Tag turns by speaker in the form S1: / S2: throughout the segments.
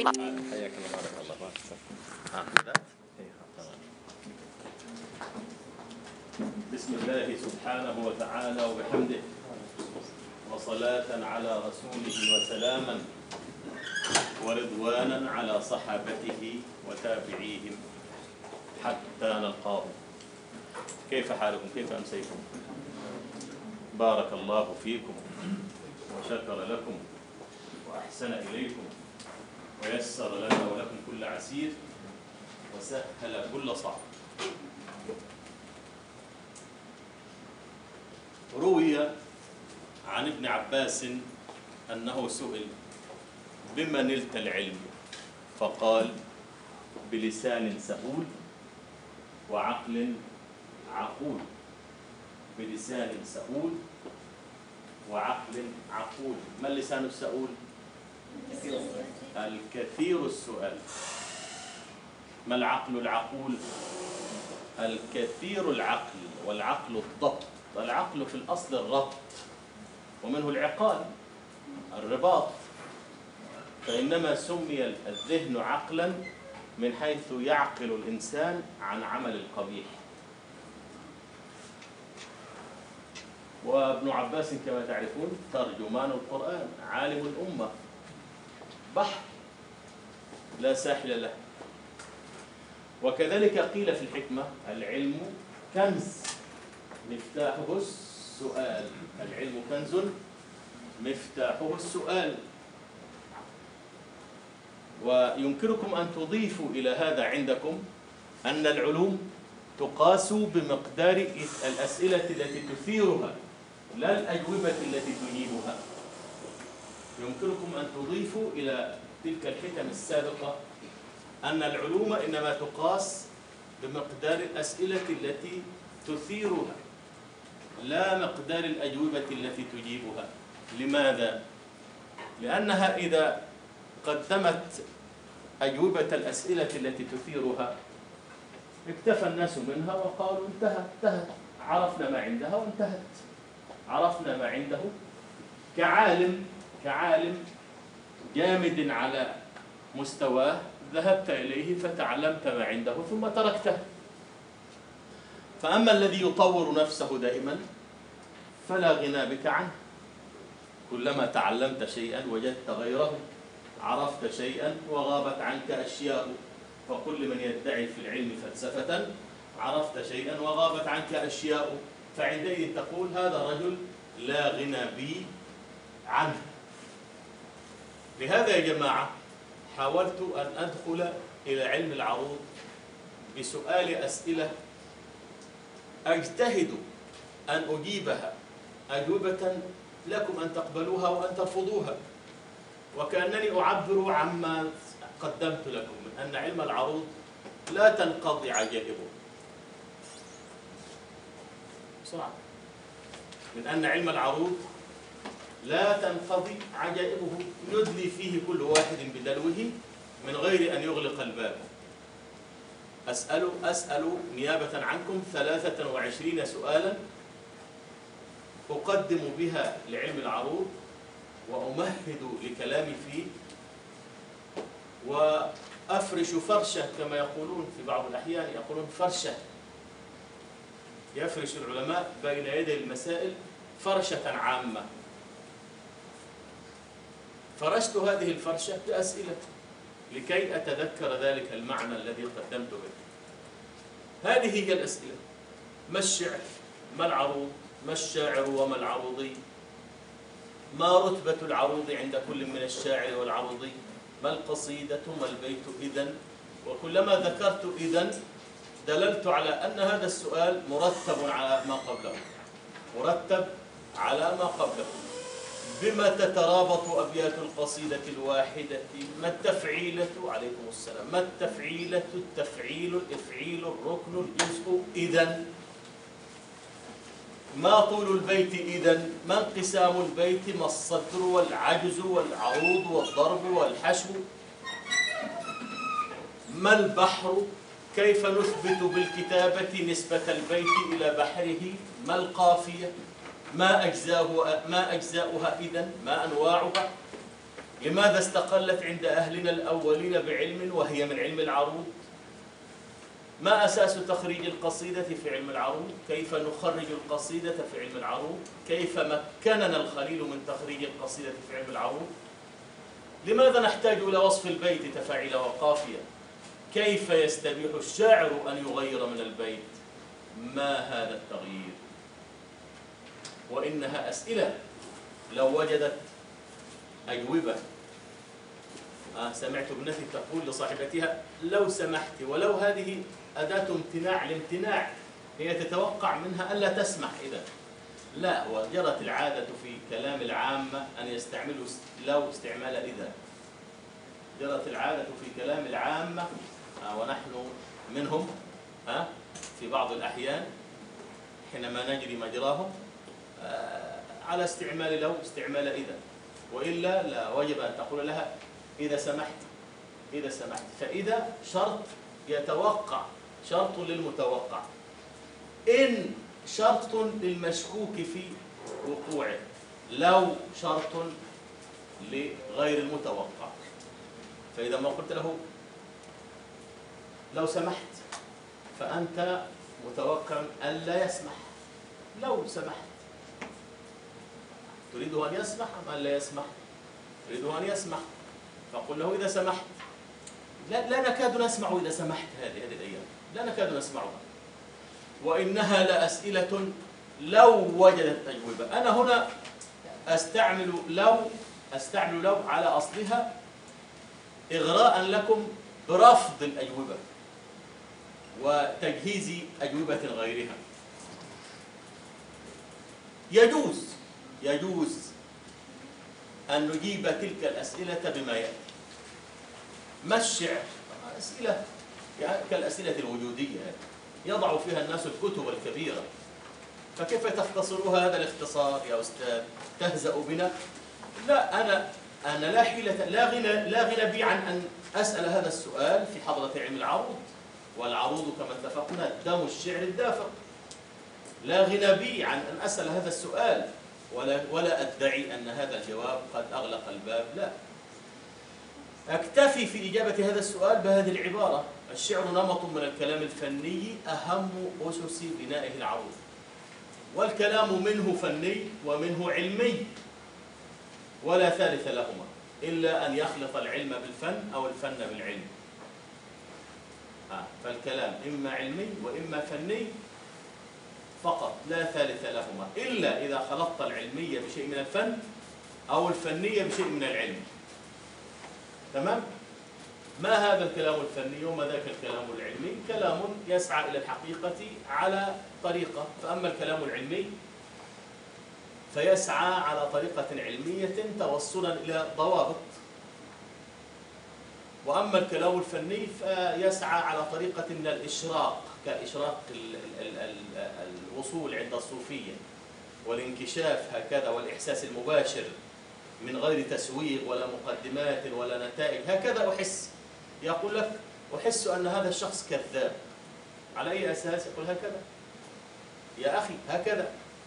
S1: حياك الله بارك الله بدأت؟ تمام. بسم الله سبحانه وتعالى وبحمده وصلاة على رسوله وسلاما ورضوانا على صحابته وتابعيهم حتى نلقاه. كيف حالكم؟ كيف أمسيتم؟ بارك الله فيكم وشكر لكم وأحسن إليكم ويسر لنا ولكم كل عسير وسهل كل صعب. روي عن ابن عباس أنه سئل: بما نلت العلم؟ فقال: بلسان سهول وعقل عقول. بلسان سهول وعقل عقول. ما اللسان السؤول؟ الكثير السؤال. ما العقل العقول؟ الكثير العقل، والعقل الضبط. العقل في الأصل الربط، ومنه العقال الرباط، فإنما سمي الذهن عقلا من حيث يعقل الإنسان عن عمل القبيح. وابن عباس كما تعرفون ترجمان القرآن، عالم الأمة، بحر لا ساحل له. وكذلك قيل في الحكمة: العلم كنز مفتاحه السؤال. العلم كنز مفتاحه السؤال. ويمكنكم أن تضيفوا إلى هذا عندكم أن العلوم تقاس بمقدار الأسئلة التي تثيرها لا الأجوبة التي تجيبها. يمكنكم أن تضيفوا إلى تلك الحكم السابقة أن العلوم إنما تقاس بمقدار الأسئلة التي تثيرها لا مقدار الأجوبة التي تجيبها. لماذا؟ لأنها إذا قدمت أجوبة الأسئلة التي تثيرها اكتفى الناس منها وقالوا: انتهت، عرفنا ما عندها وانتهت. عرفنا ما عنده كعالم جامد على مستواه، ذهبت إليه فتعلمت ما عنده ثم تركته. فأما الذي يطور نفسه دائما فلا غنى بك عنه. كلما تعلمت شيئا وجدت غيره، عرفت شيئا وغابت عنك أشياء. فكل من يدعي في العلم فلسفة عرفت شيئا وغابت عنك أشياء، فعندئذ تقول: هذا رجل لا غنى بي عنه. لهذا يا جماعة حاولت أن أدخل إلى علم العروض بسؤال أسئلة أجتهد أن أجيبها أجوبة لكم أن تقبلوها وأن ترفضوها، وكأنني أعبر عما قدمت لكم من أن علم العروض لا تنقضي عجائبه. بسرعة. من أن علم العروض لا تنقضي عجائبه، يدلي فيه كل واحد بدلوه من غير أن يغلق الباب. أسأل نيابة عنكم 23 سؤالا أقدم بها لعلم العروض وأمهد لكلامي فيه، وأفرش فرشة كما يقولون في بعض الأحيان، يقولون فرشة. يفرش العلماء بين يدي المسائل فرشة عامة. فرشت هذه الفرشة بأسئلة لكي أتذكر ذلك المعنى الذي قدمت به. هذه هي الأسئلة: ما الشعر؟ ما العروض؟ ما الشاعر وما العروضي؟ ما رتبة العروض عند كل من الشاعر والعروضي؟ ما القصيدة؟ ما البيت؟ إذن. وكلما ذكرت إذن دللت على أن هذا السؤال مرتب على ما قبله، مرتب على ما قبله. بما تترابط أبيات القصيدة الواحدة؟ ما التفعيلة؟ عليكم السلام. ما التفعيلة؟ التفعيل، الإفعيل، الركن، الجزء. إذن. ما طول البيت؟ إذن. ما انقسام البيت؟ ما الصدر والعجز والعروض والضرب والحشو؟ ما البحر؟ كيف نثبت بالكتابة نسبة البيت إلى بحره؟ ما القافية؟ ما أجزاؤها إذن؟ ما أنواعها؟ لماذا استقلت عند أهلنا الأولين بعلم وهي من علم العروض؟ ما أساس تخريج القصيدة في علم العروض؟ كيف نخرج القصيدة في علم العروض؟ كيف مكننا الخليل من تخريج القصيدة في علم العروض؟ لماذا نحتاج إلى وصف البيت تفاعل وقافية؟ كيف يستبيح الشاعر أن يغير من البيت؟ ما هذا التغيير؟ وإنها أسئلة لو وجدت أجوبة. سمعت ابنتي تقول لصاحبتها: لو سمحت، ولو هذه أداة امتناع الامتناع، هي تتوقع منها ألا تسمح. إذا لا، وجرت العادة في كلام العامة أن يستعملوا لو استعمال إذا. جرت العادة في كلام العامة ونحن منهم في بعض الأحيان حينما نجري مجراهم على استعمال لو استعمال إذا، وإلا لا، وجب أن تقول لها إذا سمحت، إذا سمحت. فإذا شرط يتوقع، شرط للمتوقع، إن شرط للمشكوك في وقوعه، لو شرط لغير المتوقع. فإذا ما قلت له لو سمحت فأنت متوقع ألا يسمح. لو سمحت، تريده أن يسمح أم أن لا يسمح؟ تريده أن يسمح، فقل له إذا سمحت. لا نكاد نسمع إذا سمحت هذه الأيام، لا نكاد نسمعها. وإنها لأسئلة لو وجدت أجوبة. أنا هنا أستعمل لو على أصلها إغراء لكم برفض الأجوبة وتجهيز أجوبة غيرها. يجوز أن نجيب تلك الأسئلة بما يأتي. ما الشعر؟ أسئلة كالأسئلة الوجودية يضع فيها الناس الكتب الكبيرة، فكيف تختصرها هذا الاختصار يا أستاذ؟ تهزأ بنا؟ لا، أنا لا حيلة، لا غنى بي عن أن أسأل هذا السؤال في حضرة علم العروض، والعروض كما اتفقنا دم الشعر الدافق. لا غنى بي عن أن أسأل هذا السؤال ولا أدعي أن هذا الجواب قد أغلق الباب، لا. أكتفي في إجابة هذا السؤال بهذه العبارة: الشعر نمط من الكلام الفني أهم أسس بنائه العروض، والكلام منه فني ومنه علمي، ولا ثالث لهما إلا أن يخلط العلم بالفن أو الفن بالعلم. فالكلام إما علمي وإما فني فقط، لا ثالث لهما إلا إذا خلطت العلمية بشيء من الفن أو الفنية بشيء من العلم. تمام؟ ما هذا الكلام الفني وما ذاك الكلام العلمي؟ كلام يسعى إلى الحقيقة على طريقة، فأما الكلام العلمي فيسعى على طريقة علمية توصلا إلى ضوابط، وأما الكلام الفني فيسعى على طريقة من الإشراق، كإشراق الوصول عند الصوفية والانكشاف هكذا، والإحساس المباشر من غير تسويق ولا مقدمات ولا نتائج. هكذا أحس، يقول لك أحس أن هذا الشخص كذاب. على أي أساس؟ يقول هكذا يا أخي، هكذا.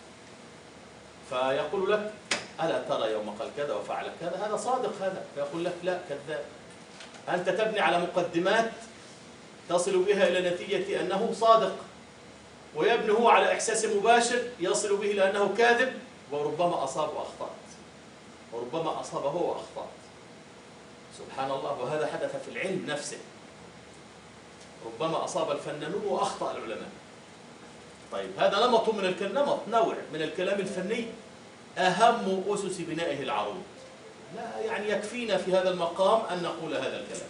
S1: فيقول لك ألا ترى يوم قال كذا وفعل كذا، هذا صادق هذا. فيقول لك لا، كذاب. أنت تبني على مقدمات تصل بها إلى نتيجة أنه صادق، ويبني هو على إحساس مباشر يصل به إلى أنه كاذب، وربما أصاب وأخطأت، وربما أصاب هو وأخطأت. سبحان الله. وهذا حدث في العلم نفسه، ربما أصاب الفنانون وأخطأ العلماء. طيب، هذا نمط نوع من الكلام الفني أهم أسس بنائه العروض. لا يعني يكفينا في هذا المقام أن نقول هذا الكلام.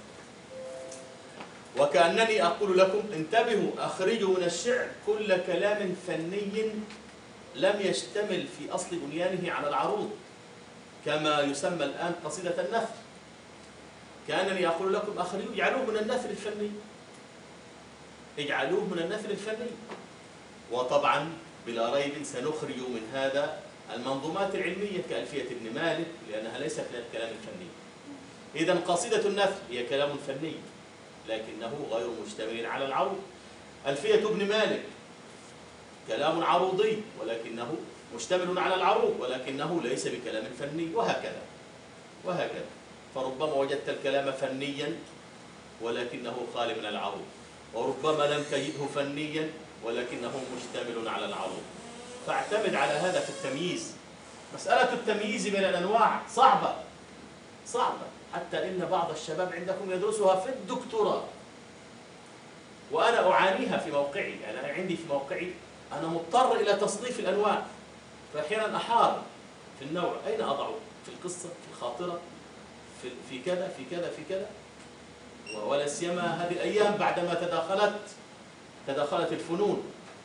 S1: وكأنني أقول لكم انتبهوا، أخرجوا من الشعر كل كلام فني لم يشتمل في أصل بنيانه على العروض، كما يسمى الآن قصيدة النثر. كأنني أقول لكم أخرجوا، اجعلوه من النثر الفني، اجعلوه من النثر الفني. وطبعا بلا ريب سنخرج من هذا المنظومات العلمية كألفية ابن مالك، لأنها ليست من الكلام الفني. إذن قصيدة النثر هي كلام فني لكنه غير مشتمل على العروض. ألفية ابن مالك كلام عروضي ولكنه مشتمل على العروض، ولكنه ليس بكلام فني، وهكذا. فربما وجدت الكلام فنيا ولكنه خالي من العروض، وربما لم تجده فنيا ولكنه مشتمل على العروض. فاعتمد على هذا في التمييز. مسألة التمييز بين الأنواع صعبة حتى إن بعض الشباب عندكم يدرسها في الدكتوراه، وأنا أعانيها في موقعي. يعني أنا عندي في موقعي أنا مضطر إلى تصنيف الأنواع، فأحيانا أحار في النوع، أين أضعه؟ في القصة، في الخاطرة، في كذا في كذا في كذا. ولا سيما هذه الأيام بعدما تداخلت الفنون،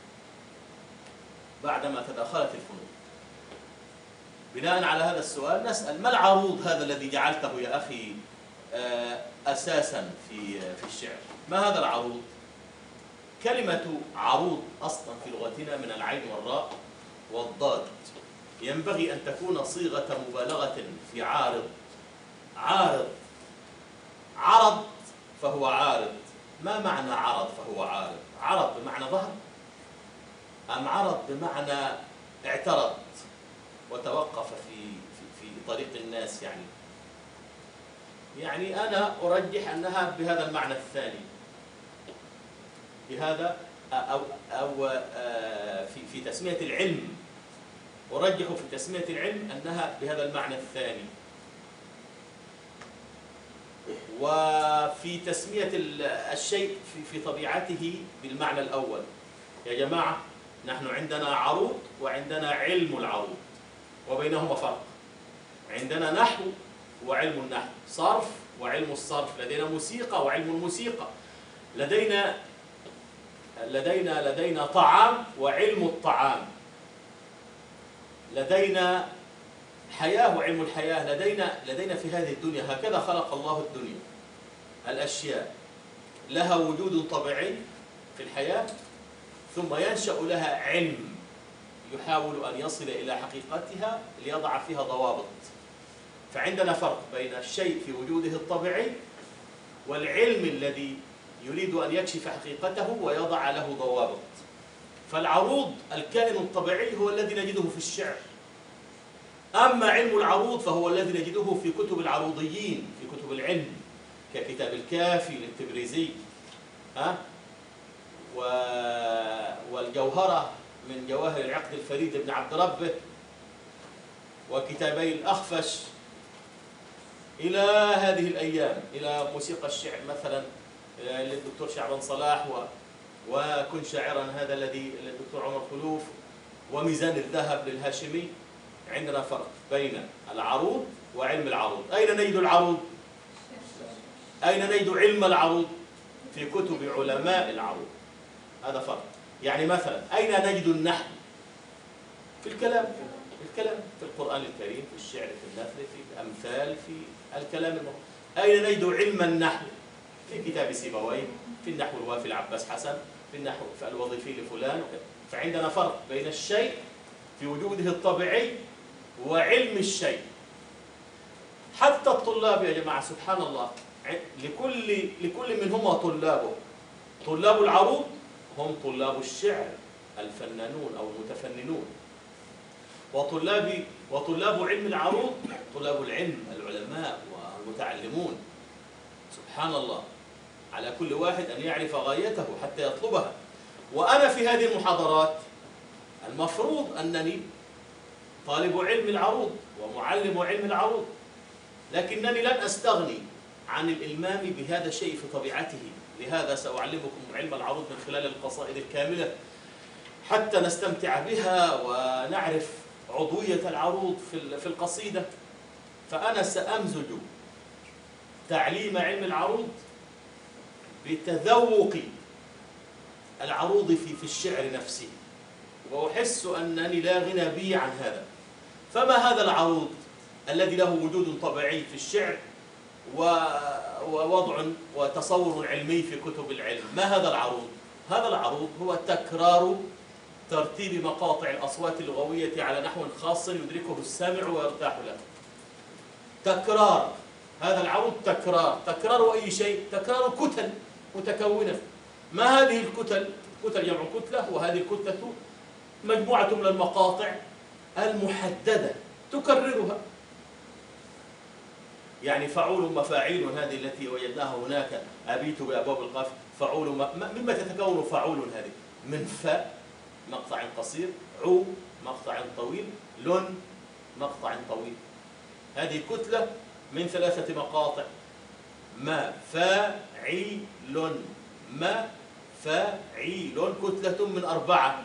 S1: بناء على هذا السؤال نسأل: ما العروض هذا الذي جعلته يا أخي أساسا في الشعر؟ ما هذا العروض؟ كلمة عروض أصلا في لغتنا من العين والراء والضاد، ينبغي أن تكون صيغة مبالغة في عارض. عرض فهو عارض. ما معنى عرض فهو عارض؟ عرض بمعنى ظهر، أم عرض بمعنى اعترض وتوقف في طريق الناس؟ يعني أنا أرجح أنها بهذا المعنى الثاني، بهذا أو في تسمية العلم، أرجح في تسمية العلم أنها بهذا المعنى الثاني. وفي تسمية الشيء في طبيعته بالمعنى الأول. يا جماعة، نحن عندنا عروض وعندنا علم العروض، وبينهما فرق. عندنا نحو وعلم النحو، صرف وعلم الصرف، لدينا موسيقى وعلم الموسيقى، لدينا طعام وعلم الطعام، لدينا حياة وعلم الحياة، لدينا في هذه الدنيا. هكذا خلق الله الدنيا. الأشياء لها وجود طبيعي في الحياة، ثم ينشأ لها علم يحاول أن يصل إلى حقيقتها ليضع فيها ضوابط. فعندنا فرق بين الشيء في وجوده الطبيعي والعلم الذي يريد أن يكشف حقيقته ويضع له ضوابط. فالعروض الكائن الطبيعي هو الذي نجده في الشعر، أما علم العروض فهو الذي نجده في كتب العروضيين، في كتب العلم، ككتاب الكافي للتبريزي، والجوهرة من جواهر العقد الفريد بن عبد ربه، وكتابي الأخفش، إلى هذه الأيام، إلى موسيقى الشعر مثلا للدكتور شعبان صلاح، وكن شاعرا هذا الذي للدكتور عمر خلوف، وميزان الذهب للهاشمي. عندنا فرق بين العروض وعلم العروض. أين نجد العروض؟ أين نجد علم العروض؟ في كتب علماء العروض. هذا فرق. يعني مثلا أين نجد النحو؟ في الكلام، في القرآن الكريم، في الشعر، في النثر، في الأمثال، في الكلام المفروض. أين نجد علم النحو؟ في كتاب سيبويه، في النحو الوافي لعباس حسن، في النحو في الوظيفي لفلان. فعندنا فرق بين الشيء في وجوده الطبيعي وعلم الشيء. حتى الطلاب يا جماعة، سبحان الله، لكل منهما طلابه. طلاب العروض هم طلاب الشعر، الفنانون أو المتفننون، وطلاب علم العروض طلاب العلم، العلماء والمتعلمون. سبحان الله، على كل واحد أن يعرف غايته حتى يطلبها. وأنا في هذه المحاضرات المفروض أنني طالب علم العروض ومعلم علم العروض، لكنني لن أستغني عن الإلمام بهذا الشيء في طبيعته. لهذا سأعلمكم علم العروض من خلال القصائد الكاملة حتى نستمتع بها ونعرف عضوية العروض في القصيدة. فأنا سأمزج تعليم علم العروض بتذوق العروض في الشعر نفسه، وأحس أنني لا غنى بي عن هذا. فما هذا العروض الذي له وجود طبيعي في الشعر ووضع وتصور علمي في كتب العلم؟ ما هذا العروض؟ هذا العروض هو تكرار ترتيب مقاطع الأصوات اللغوية على نحو خاص يدركه السامع ويرتاح له. تكرار هذا العروض، تكرار أي شيء، تكرار كتل متكونة. ما هذه الكتل؟ كتل جمع كتلة، وهذه الكتلة مجموعة من المقاطع المحددة تكررها. يعني فعول مفاعيل هذه التي وجدناها هناك، أبيت بأبواب القاف، فعول مما تتكون فعول هذه؟ من فاء مقطع قصير، عو مقطع طويل، لن مقطع طويل. هذه كتلة من 3 مقاطع، ما فاعيل، ما فاعيل كتلة من 4،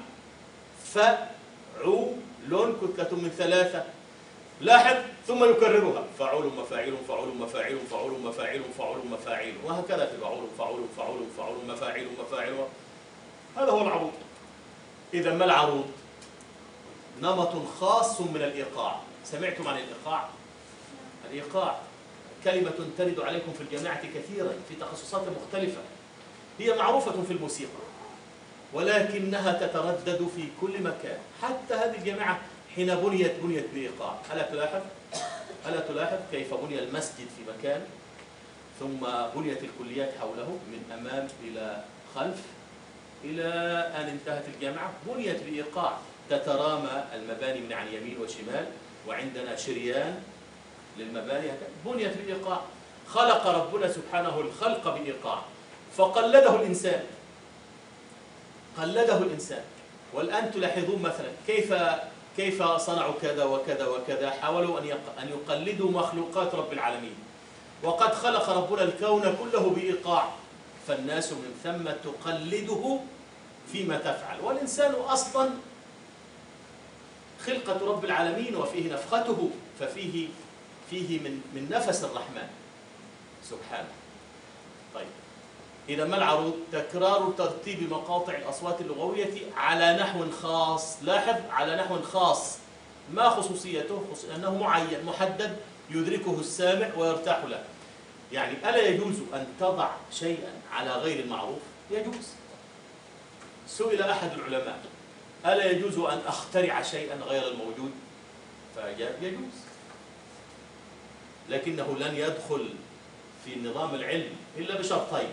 S1: فعول كتلة من 3. لاحظ ثم يكررها، فعول مفاعيل فعول مفاعيل فعول مفاعيل فعول مفاعيل، وهكذا في فعول فعول فعول فعول مفاعيل مفاعيل. هذا هو العروض. إذا ما العروض؟ نمط خاص من الإيقاع. سمعتم عن الإيقاع؟ الإيقاع كلمة ترد عليكم في الجامعة كثيرا في تخصصات مختلفة، هي معروفة في الموسيقى ولكنها تتردد في كل مكان. حتى هذه الجامعة حين بنيت بإيقاع. ألا تلاحظ كيف بني المسجد في مكان، ثم بنيت الكليات حوله من أمام إلى خلف إلى أن انتهت الجامعة، بنيت بإيقاع، تترامى المباني من عن يمين وشمال، وعندنا شريان للمباني، بنيت بإيقاع. خلق ربنا سبحانه الخلق بإيقاع، فقلده الإنسان، قلده الإنسان. والآن تلاحظون مثلا كيف صنعوا كذا وكذا وكذا، حاولوا أن يقلدوا مخلوقات رب العالمين، وقد خلق ربنا الكون كله بإيقاع، فالناس من ثم تقلده فيما تفعل. والإنسان أصلا خلقة رب العالمين وفيه نفخته، ففيه من نفس الرحمن سبحانه. طيب، إذا ما العروض؟ تكرار ترتيب مقاطع الأصوات اللغوية على نحو خاص. لاحظ، على نحو خاص. ما خصوصيته؟ أنه معين محدد يدركه السامع ويرتاح له. يعني ألا يجوز أن تضع شيئا على غير المعروف؟ يجوز. سئل أحد العلماء: ألا يجوز أن أخترع شيئا غير الموجود؟ فأجاب: يجوز، لكنه لن يدخل في نظام العلم إلا بشرطين: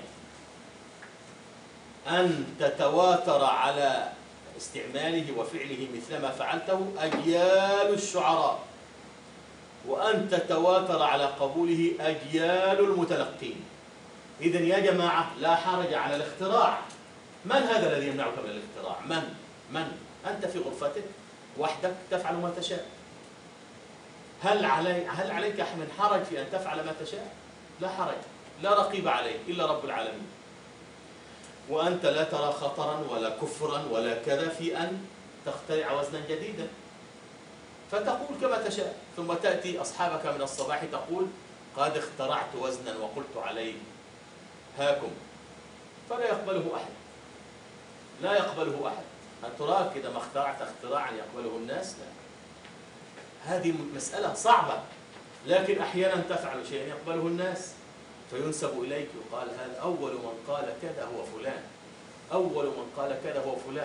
S1: أن تتواتر على استعماله وفعله مثلما فعلته أجيال الشعراء، وأن تتواتر على قبوله أجيال المتلقين. إذن يا جماعة لا حرج على الاختراع. من هذا الذي يمنعك من الاختراع؟ من؟ أنت في غرفتك وحدك تفعل ما تشاء. هل عليك من حرج في أن تفعل ما تشاء؟ لا حرج، لا رقيب عليك إلا رب العالمين. وأنت لا ترى خطرا ولا كفرا ولا كذا في أن تخترع وزنا جديدا، فتقول كما تشاء، ثم تأتي أصحابك من الصباح تقول: قد اخترعت وزنا وقلت عليه، هاكم. فلا يقبله أحد، لا يقبله أحد. أتراك إذا ما اخترعت اختراعا يقبله الناس؟ لا. هذه مسألة صعبة، لكن أحيانا تفعل شيئا يقبله الناس، فينسب إليك، يقال: هذا أول من قال كذا هو فلان، أول من قال كذا هو فلان.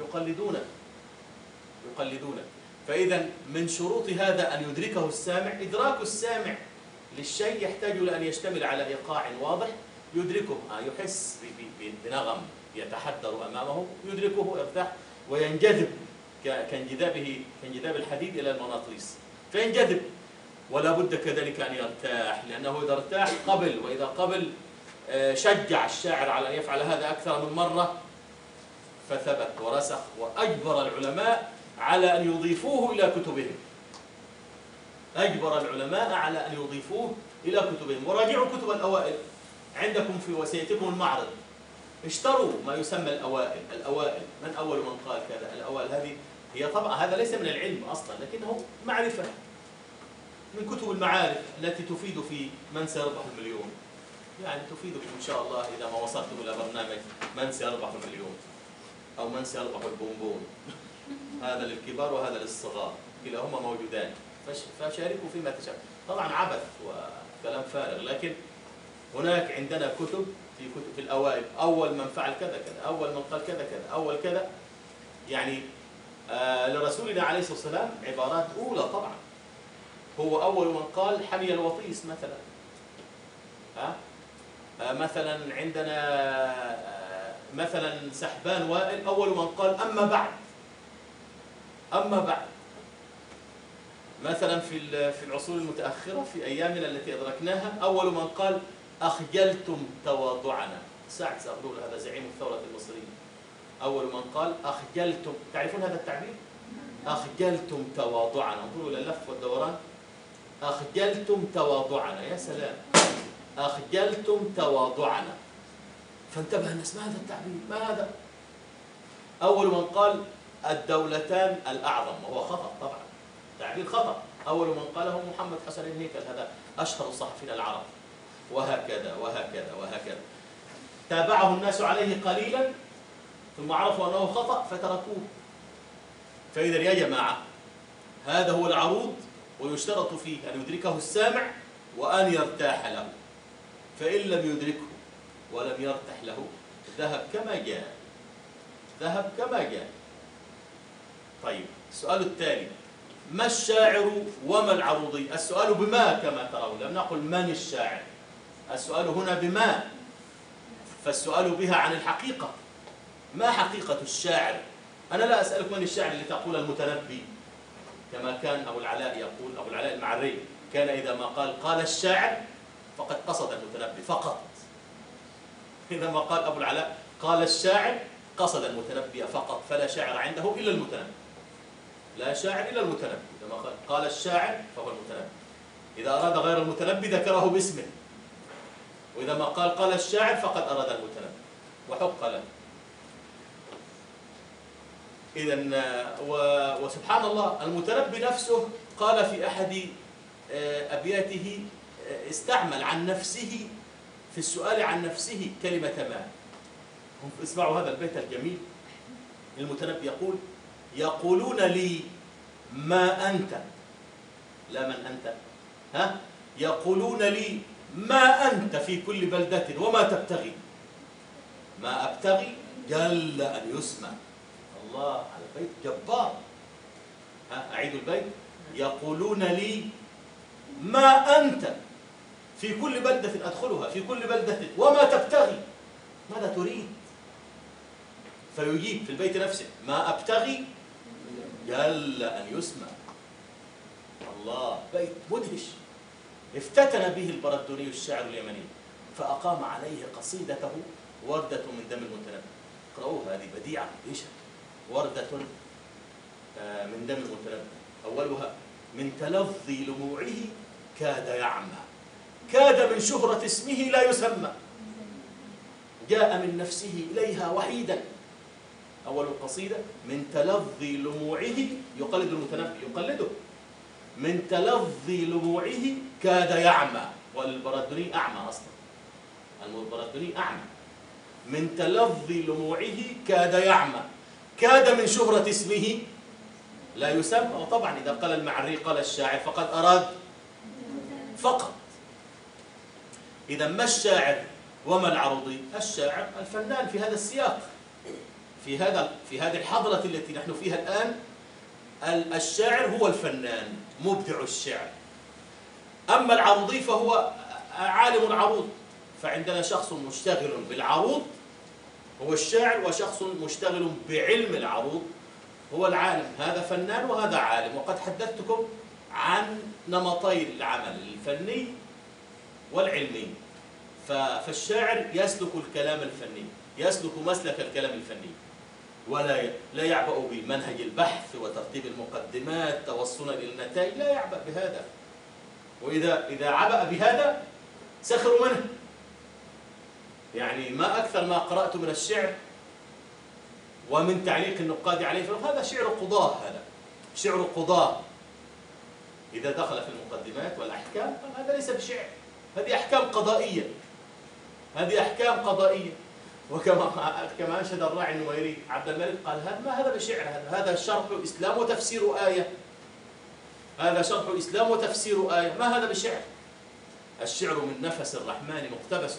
S1: يقلدونك. فإذا من شروط هذا أن يدركه السامع. إدراك السامع للشيء يحتاج إلى أن يشتمل على إيقاع واضح يدركه، يحس بنغم يتحدر أمامه، يدركه، يرتاح وينجذب كانجذاب الحديد إلى المغناطيس، فينجذب. ولا بد كذلك أن يرتاح، لأنه إذا ارتاح قبل، وإذا قبل شجع الشاعر على أن يفعل هذا أكثر من مرة، فثبت ورسخ. وأجبر العلماء على أن يضيفوه إلى كتبهم. أجبر العلماء على أن يضيفوه إلى كتبهم. وراجعوا كتب الأوائل عندكم في وسيلتكم المعرض، اشتروا ما يسمى الأوائل. من أول من قال كذا؟ الأوائل هذه هي طبعا هذا ليس من العلم أصلا، لكنه معرفة من كتب المعارف التي تفيد في من سيربح المليون. يعني تفيدكم إن شاء الله إذا ما وصلتم إلى برنامج من سيربح المليون أو من سيربح البونبون. هذا للكبار وهذا للصغار، كلاهما موجودان، فشاركوا فيما تشاء. طبعا عبث وكلام فارغ، لكن هناك عندنا كتب في الأوائل: أول من فعل كذا كذا، أول من قال كذا كذا، أول كذا. يعني لرسولنا عليه الصلاة والسلام عبارات أولى طبعا. هو أول من قال حمي الوطيس مثلا. مثلا عندنا مثلا سحبان وائل أول من قال أما بعد. مثلا في العصور المتأخرة في أيامنا التي أدركناها، أول من قال أخجلتم تواضعنا سعد زغلول، هذا زعيم الثورة المصرية. أول من قال أخجلتم، تعرفون هذا التعبير؟ أخجلتم تواضعنا، انظروا إلى اللف والدوران. أخجلتم تواضعنا، يا سلام، أخجلتم تواضعنا. فانتبه الناس، ما هذا التعبير؟ ما هذا؟ أول من قال الدولتان الأعظم، وهو خطأ طبعا، تعبير خطأ. أول من قاله محمد حسن الهيكل، هذا أشهر الصحفيين العرب، وهكذا وهكذا وهكذا. تابعه الناس عليه قليلا ثم عرفوا أنه خطأ فتركوه. فإذا يا جماعة هذا هو العروض، ويشترط فيه أن يدركه السامع وأن يرتاح له. فإن لم يدركه ولم يرتاح له ذهب كما جاء، ذهب كما جاء. طيب السؤال التالي، ما الشاعر وما العروضي؟ السؤال بما كما ترون، لم نقل من الشاعر، السؤال هنا بما، فالسؤال بها عن الحقيقة. ما حقيقة الشاعر؟ أنا لا أسألك من الشاعر اللي تقول المتنبي، كما كان أبو العلاء يقول، أبو العلاء المعري كان إذا ما قال الشاعر فقد قصد المتنبي فقط. إذا ما قال أبو العلاء قال الشاعر قصد المتنبي فقط، فلا شاعر عنده إلا المتنبي، لا شاعر إلا المتنبي. إذا ما قال الشاعر فهو المتنبي، إذا أراد غير المتنبي ذكره باسمه، وإذا ما قال الشاعر فقد أراد المتنبي وحق له. إذن وسبحان الله المتنبي نفسه قال في أحد أبياته، استعمل عن نفسه في السؤال عن نفسه كلمة ما. اسمعوا هذا البيت الجميل. المتنبي يقول: يقولون لي ما أنت، لا من أنت، ها؟ يقولون لي ما أنت في كل بلدة وما تبتغي. ما أبتغي جل أن يسمع. الله، على البيت جبار. أعيد البيت: يقولون لي ما أنت في كل بلدة أدخلها، في كل بلدة وما تبتغي، ماذا تريد؟ فيجيب في البيت نفسه: ما أبتغي جل أن يسمع. الله، بيت مدهش. افتتن به البردوني الشاعر اليمني فأقام عليه قصيدته وردة من دم المتنبي. اقرأوها، هذه بديعة مدهشة. وردة من دم المتنبي، أولها: من تلظي لموعه كاد يعمى، كاد من شهرة اسمه لا يسمى، جاء من نفسه إليها وحيدا. أول القصيدة: من تلظي لموعه، يقلد المتنبي، يقلده. من تلظي لموعه كاد يعمى، والبردني أعمى أصلا، البردني أعمى. من تلظي لموعه كاد يعمى، كاد من شهرة اسمه لا يسمى. وطبعا إذا قال المعري قال الشاعر فقد أراد فقط. إذا ما الشاعر وما العروضي؟ الشاعر الفنان في هذا السياق، في هذه الحضرة التي نحن فيها الآن. الشاعر هو الفنان مبدع الشعر. أما العروضي فهو عالم العروض. فعندنا شخص مشتغل بالعروض هو الشاعر، وشخص مشتغل بعلم العروض هو العالم. هذا فنان وهذا عالم. وقد حدثتكم عن نمطي العمل الفني والعلمي. فالشاعر يسلك الكلام الفني، يسلك مسلك الكلام الفني، لا يعبأ بمنهج البحث وترتيب المقدمات توصلا إلى النتائج، لا يعبأ بهذا. وإذا عبأ بهذا سخروا منه. يعني ما أكثر ما قرأت من الشعر ومن تعليق النقاد عليه، هذا شعر قضاة، هذا شعر قضاة. إذا دخل في المقدمات والأحكام هذا ليس بشعر، هذه أحكام قضائية، هذه أحكام قضائية. وكما أنشد الراعي النويري عبد الملك قال: ما هذا بشعر، هذا شرح إسلام وتفسير آية، هذا شرح إسلام وتفسير آية، ما هذا بشعر. الشعر من نفس الرحمن مقتبس.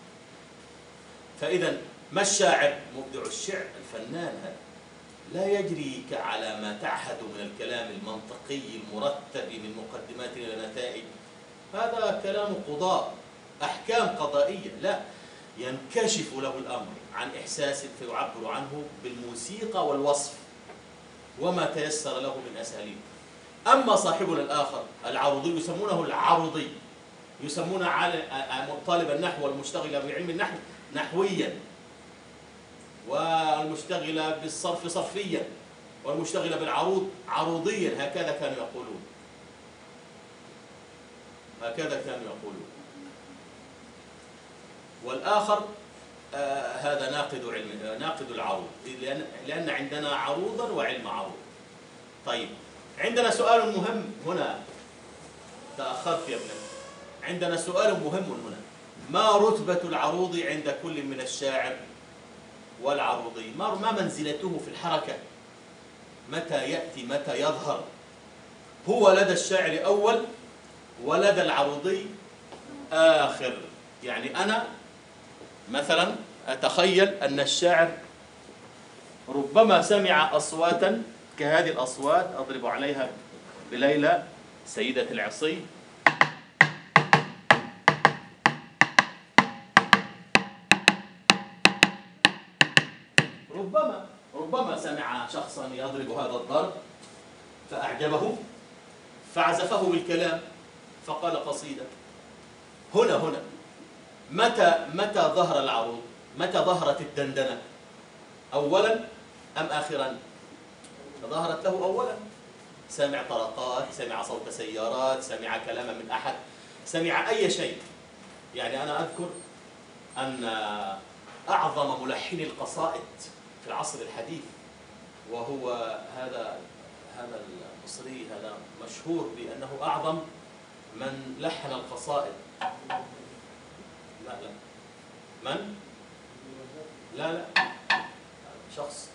S1: فإذا ما الشاعر؟ مبدع الشعر، الفنان. هذا لا يجري على ما تعهد من الكلام المنطقي المرتب من مقدمات إلى نتائج، هذا كلام قضاء، أحكام قضائية. لا، ينكشف له الأمر عن إحساس فيعبر عنه بالموسيقى والوصف وما تيسر له من أساليب. أما صاحبنا الآخر العروضي يسمونه العرضي، يسمون على طالب النحو والمشتغل بعلم النحو نحويا، والمشتغل بالصرف صرفيا، والمشتغل بالعروض عروضيا. هكذا كانوا يقولون، هكذا كانوا يقولون. والآخر هذا ناقد علم، ناقد العروض، لأن عندنا عروضا وعلم عروض. طيب عندنا سؤال مهم هنا، تأخرت يا ابني. عندنا سؤال مهم هنا، ما رتبة العروض عند كل من الشاعر والعروضي؟ ما منزلته في الحركة؟ متى يأتي متى يظهر؟ هو لدى الشاعر أول ولدى العروضي آخر. يعني أنا مثلا أتخيل أن الشاعر ربما سمع أصواتا كهذه الأصوات، أضرب عليها بليلى سيدة العصي، ربما سمع شخصا يضرب هذا الضرب فأعجبه فعزفه بالكلام فقال قصيدة. هنا متى ظهر العروض؟ متى ظهرت الدندنة؟ أولا أم آخرا؟ ظهرت له أولا، سمع طرقات، سمع صوت سيارات، سمع كلاما من أحد، سمع أي شيء. يعني أنا أذكر أن أعظم ملحني القصائد في العصر الحديث، وهو هذا المصري، هذا مشهور بأنه أعظم من لحن القصائد. لا من؟ لا شخص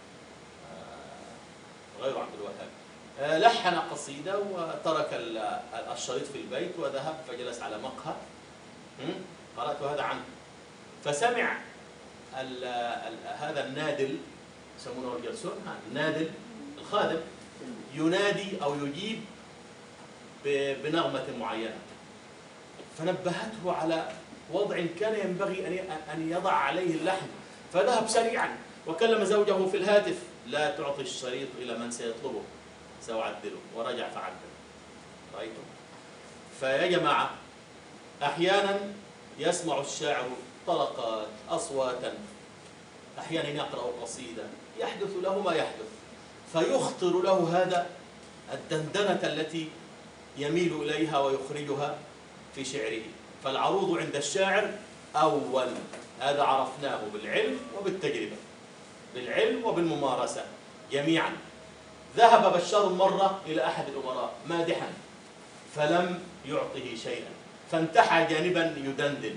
S1: غير عبد الوهاب، لحن قصيدة وترك الشريط في البيت وذهب فجلس على مقهى. قرأت هذا عنه، فسمع هذا النادل، يسمونه الجرسون، النادل الخادم، ينادي أو يجيب بنغمة معينة، فنبهته على وضع كان ينبغي أن يضع عليه اللحن، فذهب سريعا وكلم زوجه في الهاتف: لا تعطي الشريط إلى من سيطلبه، سأعدله. ورجع فعدل. رأيتم؟ فيا جماعة، أحيانا يسمع الشاعر طلقات، أصواتا، أحيانا يقرأ قصيدة، يحدث له ما يحدث، فيخطر له هذا الدندنة التي يميل إليها ويخرجها في شعره. فالعروض عند الشاعر أول، هذا عرفناه بالعلم وبالتجربة، بالعلم وبالممارسة جميعا. ذهب بشار مرة إلى أحد الأمراء مادحا فلم يعطه شيئا، فانتحى جانبا يدندن،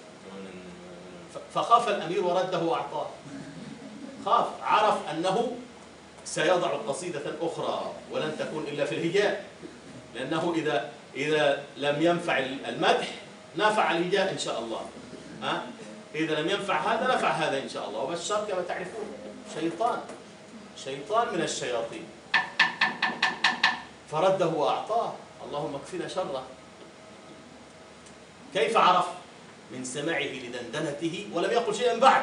S1: فخاف الأمير ورده وأعطاه. خاف، عرف أنه سيضع قصيدة أخرى ولن تكون إلا في الهجاء، لأنه إذا لم ينفع المدح نفع الهجاء إن شاء الله. إذا لم ينفع هذا نفع هذا إن شاء الله. وبشار كما تعرفون شيطان من الشياطين، فرده وأعطاه، اللهم اكفنا شره. كيف عرف؟ من سماعه لدندنته ولم يقل شيئا بعد.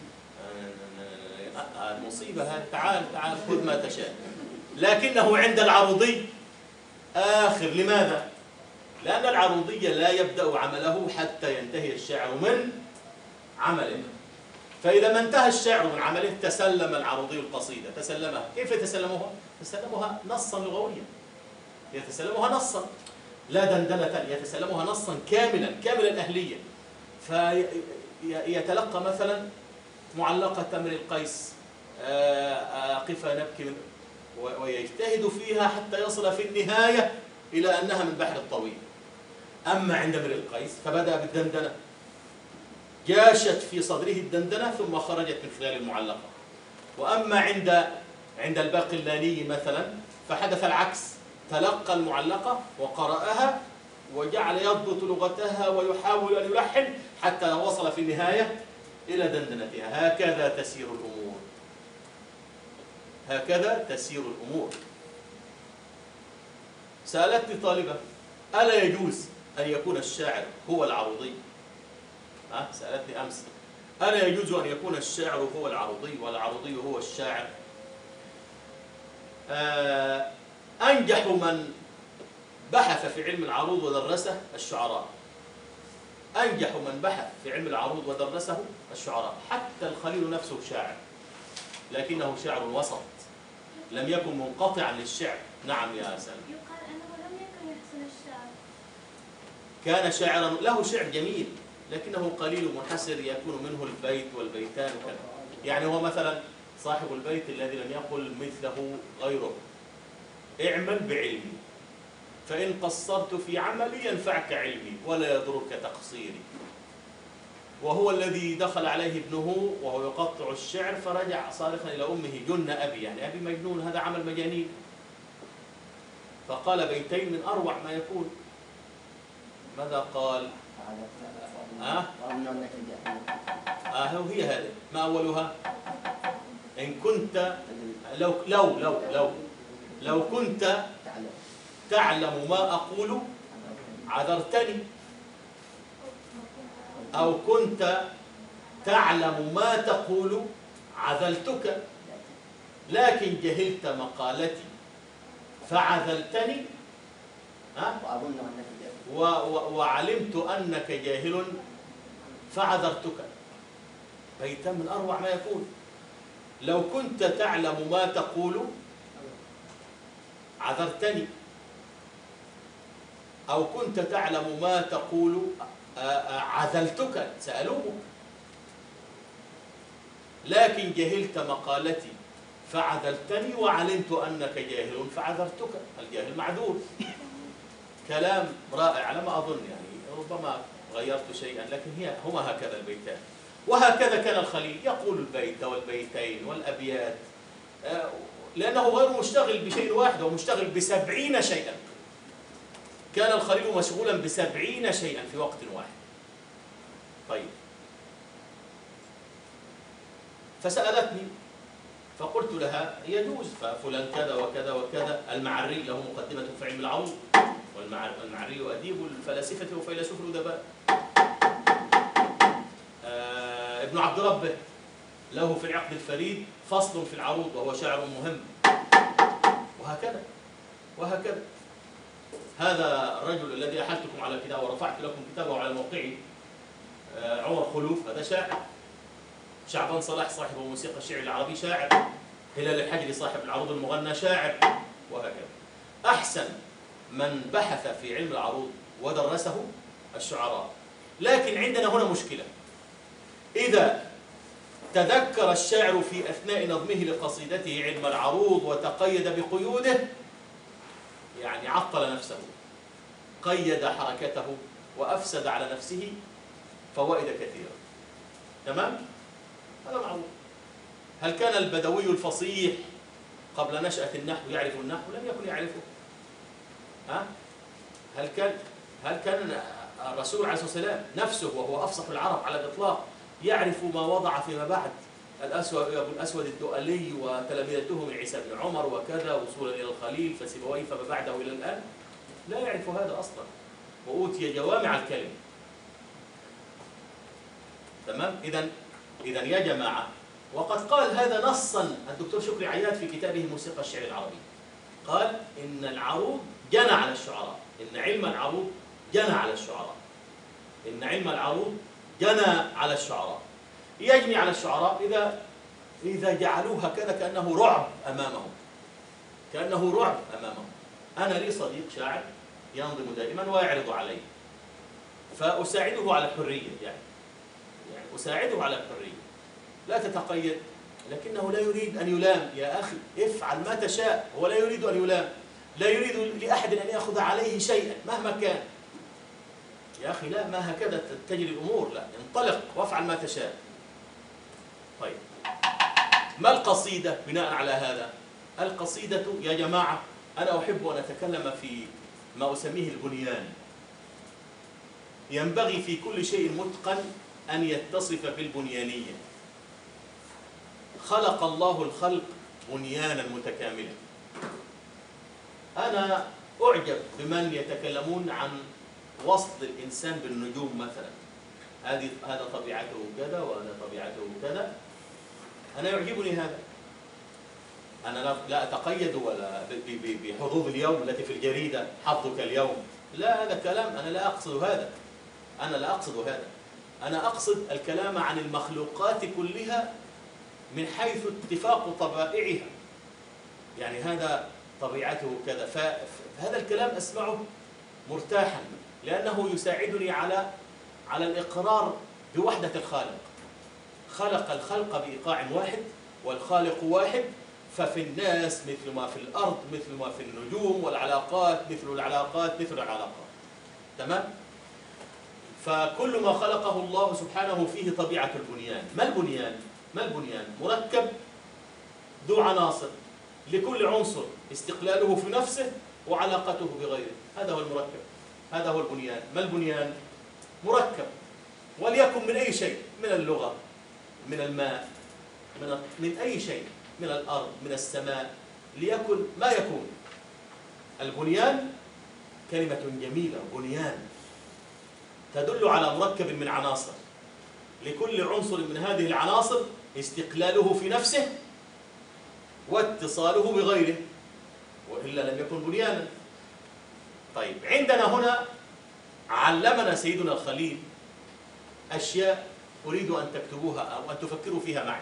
S1: المصيبة هذه، تعال خذ ما تشاء. لكنه عند العروضي آخر. لماذا؟ لأن العروضي لا يبدأ عمله حتى ينتهي الشاعر من عمله. فإذا ما انتهى الشاعر من عمله تسلم العروضي القصيدة. تسلمها. كيف يتسلمها؟ يتسلمها نصا لغويا، يتسلمها نصا لا دندنة، يتسلمها نصا كامل الأهلية. فيتلقى مثلا معلقة تمر القيس، قفا نبكي، ويجتهد فيها حتى يصل في النهاية إلى أنها من بحر الطويل. أما عند امرئ القيس فبدأ بالدندنة، جاشت في صدره الدندنة ثم خرجت من خلال المعلقة. وأما عند الباقلاني مثلا فحدث العكس، تلقى المعلقة وقرأها وجعل يضبط لغتها ويحاول أن يلحن حتى وصل في النهاية إلى دندنتها. هكذا تسير الأمور، هكذا تسير الأمور. سألتني طالبة: ألا يجوز أن يكون الشاعر هو العروضي؟ سألتني أمس: ألا يجوز أن يكون الشاعر هو العروضي والعروضي هو الشاعر؟ أنجح من بحث في علم العروض ودرسه الشعراء. أنجح من بحث في علم العروض ودرسه الشعراء. حتى الخليل نفسه شاعر، لكنه شاعر وسط، لم يكن منقطعا للشعر. نعم يا سلام.
S2: يقال أنه لم يكن يحسن الشعر.
S1: كان شاعرا له شعر جميل، لكنه قليل منحسر، يكون منه البيت والبيتان وكذا. يعني هو مثلا صاحب البيت الذي لم يقل مثله غيره: اعمل بعلمي فإن قصرت في عملي ينفعك علمي ولا يضرك تقصيري. وهو الذي دخل عليه ابنه وهو يقطع الشعر فرجع صارخا إلى أمه: جن أبي، يعني أبي مجنون، هذا عمل مجانين. فقال بيتين من أروع ما يكون. ماذا قال؟ هي هذه. ما أولها؟ إن كنت لو كنت تعلم ما أقول عذرتني، أو كنت تعلم ما تقول عذلتك، لكن جهلت مقالتي فعذلتني، وعلمت أنك جاهل فعذرتك. بيتان من أروع ما يكون. لو كنت تعلم ما تقول عذرتني، أو كنت تعلم ما تقول عذلتك، سألوك، لكن جهلت مقالتي فعذلتني وعلمت أنك جاهل فعذرتك. الجاهل معذور. كلام رائع على ما أظن، يعني ربما غيرت شيئا، لكن هما هكذا البيتان. وهكذا كان الخليل يقول البيت والبيتين والأبيات، لأنه غير مشتغل بشيء واحد، هو مشتغل ب70 شيئا. كان الخليل مشغولا ب70 شيئا في وقت واحد. طيب، فسألتني فقلت لها يجوز، ففلان كذا وكذا وكذا. المعري له مقدمة في علم العروض، والمعري أديب الفلاسفة وفيلسوف الأدباء. ابن عبد ربه له في العقد الفريد فصل في العروض وهو شاعر مهم. وهكذا هذا الرجل الذي أحلتكم على كتابه ورفعت لكم كتابه على موقعي، عمر خلوف، هذا شاعر. شعبان صلاح صاحب موسيقى الشعر العربي شاعر. هلال الحجري صاحب العروض المغنى شاعر. وهكذا. أحسن من بحث في علم العروض ودرسه الشعراء. لكن عندنا هنا مشكلة. إذا تذكر الشاعر في أثناء نظمه لقصيدته علم العروض وتقيد بقيوده، يعني عطل نفسه، قيد حركته وأفسد على نفسه فوائد كثيرة. تمام؟ هذا معروف. هل كان البدوي الفصيح قبل نشأة النحو يعرف النحو؟ لم يكن يعرفه. هل كان الرسول عليه الصلاة والسلام نفسه وهو أفصح العرب على الإطلاق يعرف ما وضع فيما بعد أبو الأسود الدؤلي وتلامذته من عيسى بن عمر وكذا وصولا إلى الخليل فسيبويه فما بعده إلى الآن؟ لا يعرف هذا أصلا، وأوتي جوامع الكلم. تمام؟ إذا يا جماعة، وقد قال هذا نصا الدكتور شكري عياد في كتابه موسيقى الشعر العربي، قال إن العروض جنى على الشعراء، إن علم العروض جنى على الشعراء، إن علم العروض جنى على الشعراء. يجني على الشعراء إذا جعلوه هكذا كأنه رعب أمامهم، كأنه رعب أمامهم. أنا لي صديق شاعر ينظم دائما ويعرض علي، فأساعده على الحرية، يعني أساعده على الحرية، لا تتقيد، لكنه لا يريد أن يلام. يا أخي افعل ما تشاء، هو لا يريد أن يلام، لا يريد لأحد أن يأخذ عليه شيئا مهما كان. يا أخي لا، ما هكذا تجري الأمور، لا، انطلق وافعل ما تشاء. طيب، ما القصيدة بناء على هذا؟ القصيدة يا جماعة، أنا أحب أن أتكلم في ما أسميه البنيان. ينبغي في كل شيء متقن أن يتصف بالبنيانية. خلق الله الخلق بنيانا متكاملا. أنا أعجب بمن يتكلمون عن وصل الإنسان بالنجوم مثلا، هذا طبيعته كذا وهذا طبيعته كذا. أنا يعجبني هذا. أنا لا أتقيد ولا بحظوظ اليوم التي في الجريدة، حظك اليوم. لا، هذا كلام أنا لا أقصد هذا. أنا لا أقصد هذا. أنا أقصد الكلام عن المخلوقات كلها من حيث اتفاق طبائعها. يعني هذا طبيعته كذا، فهذا الكلام أسمعه مرتاحا، لأنه يساعدني على الإقرار بوحدة الخالق. خلق الخلق بإيقاع واحد، والخالق واحد، ففي الناس مثل ما في الأرض، مثل ما في النجوم، والعلاقات مثل العلاقات مثل العلاقات. تمام؟ فكل ما خلقه الله سبحانه فيه طبيعة البنيان. ما البنيان؟ ما البنيان؟ مركب ذو عناصر، لكل عنصر استقلاله في نفسه وعلاقته بغيره. هذا هو المركب، هذا هو البنيان. ما البنيان؟ مركب، وليكن من أي شيء، من اللغة، من الماء، من أي شيء، من الأرض، من السماء، ليكن ما يكون. البنيان كلمة جميلة، بنيان، تدل على مركب من عناصر، لكل عنصر من هذه العناصر استقلاله في نفسه واتصاله بغيره، وإلا لم يكن بنيانا. طيب، عندنا هنا علمنا سيدنا الخليل أشياء أريد أن تكتبوها أو أن تفكروا فيها معي.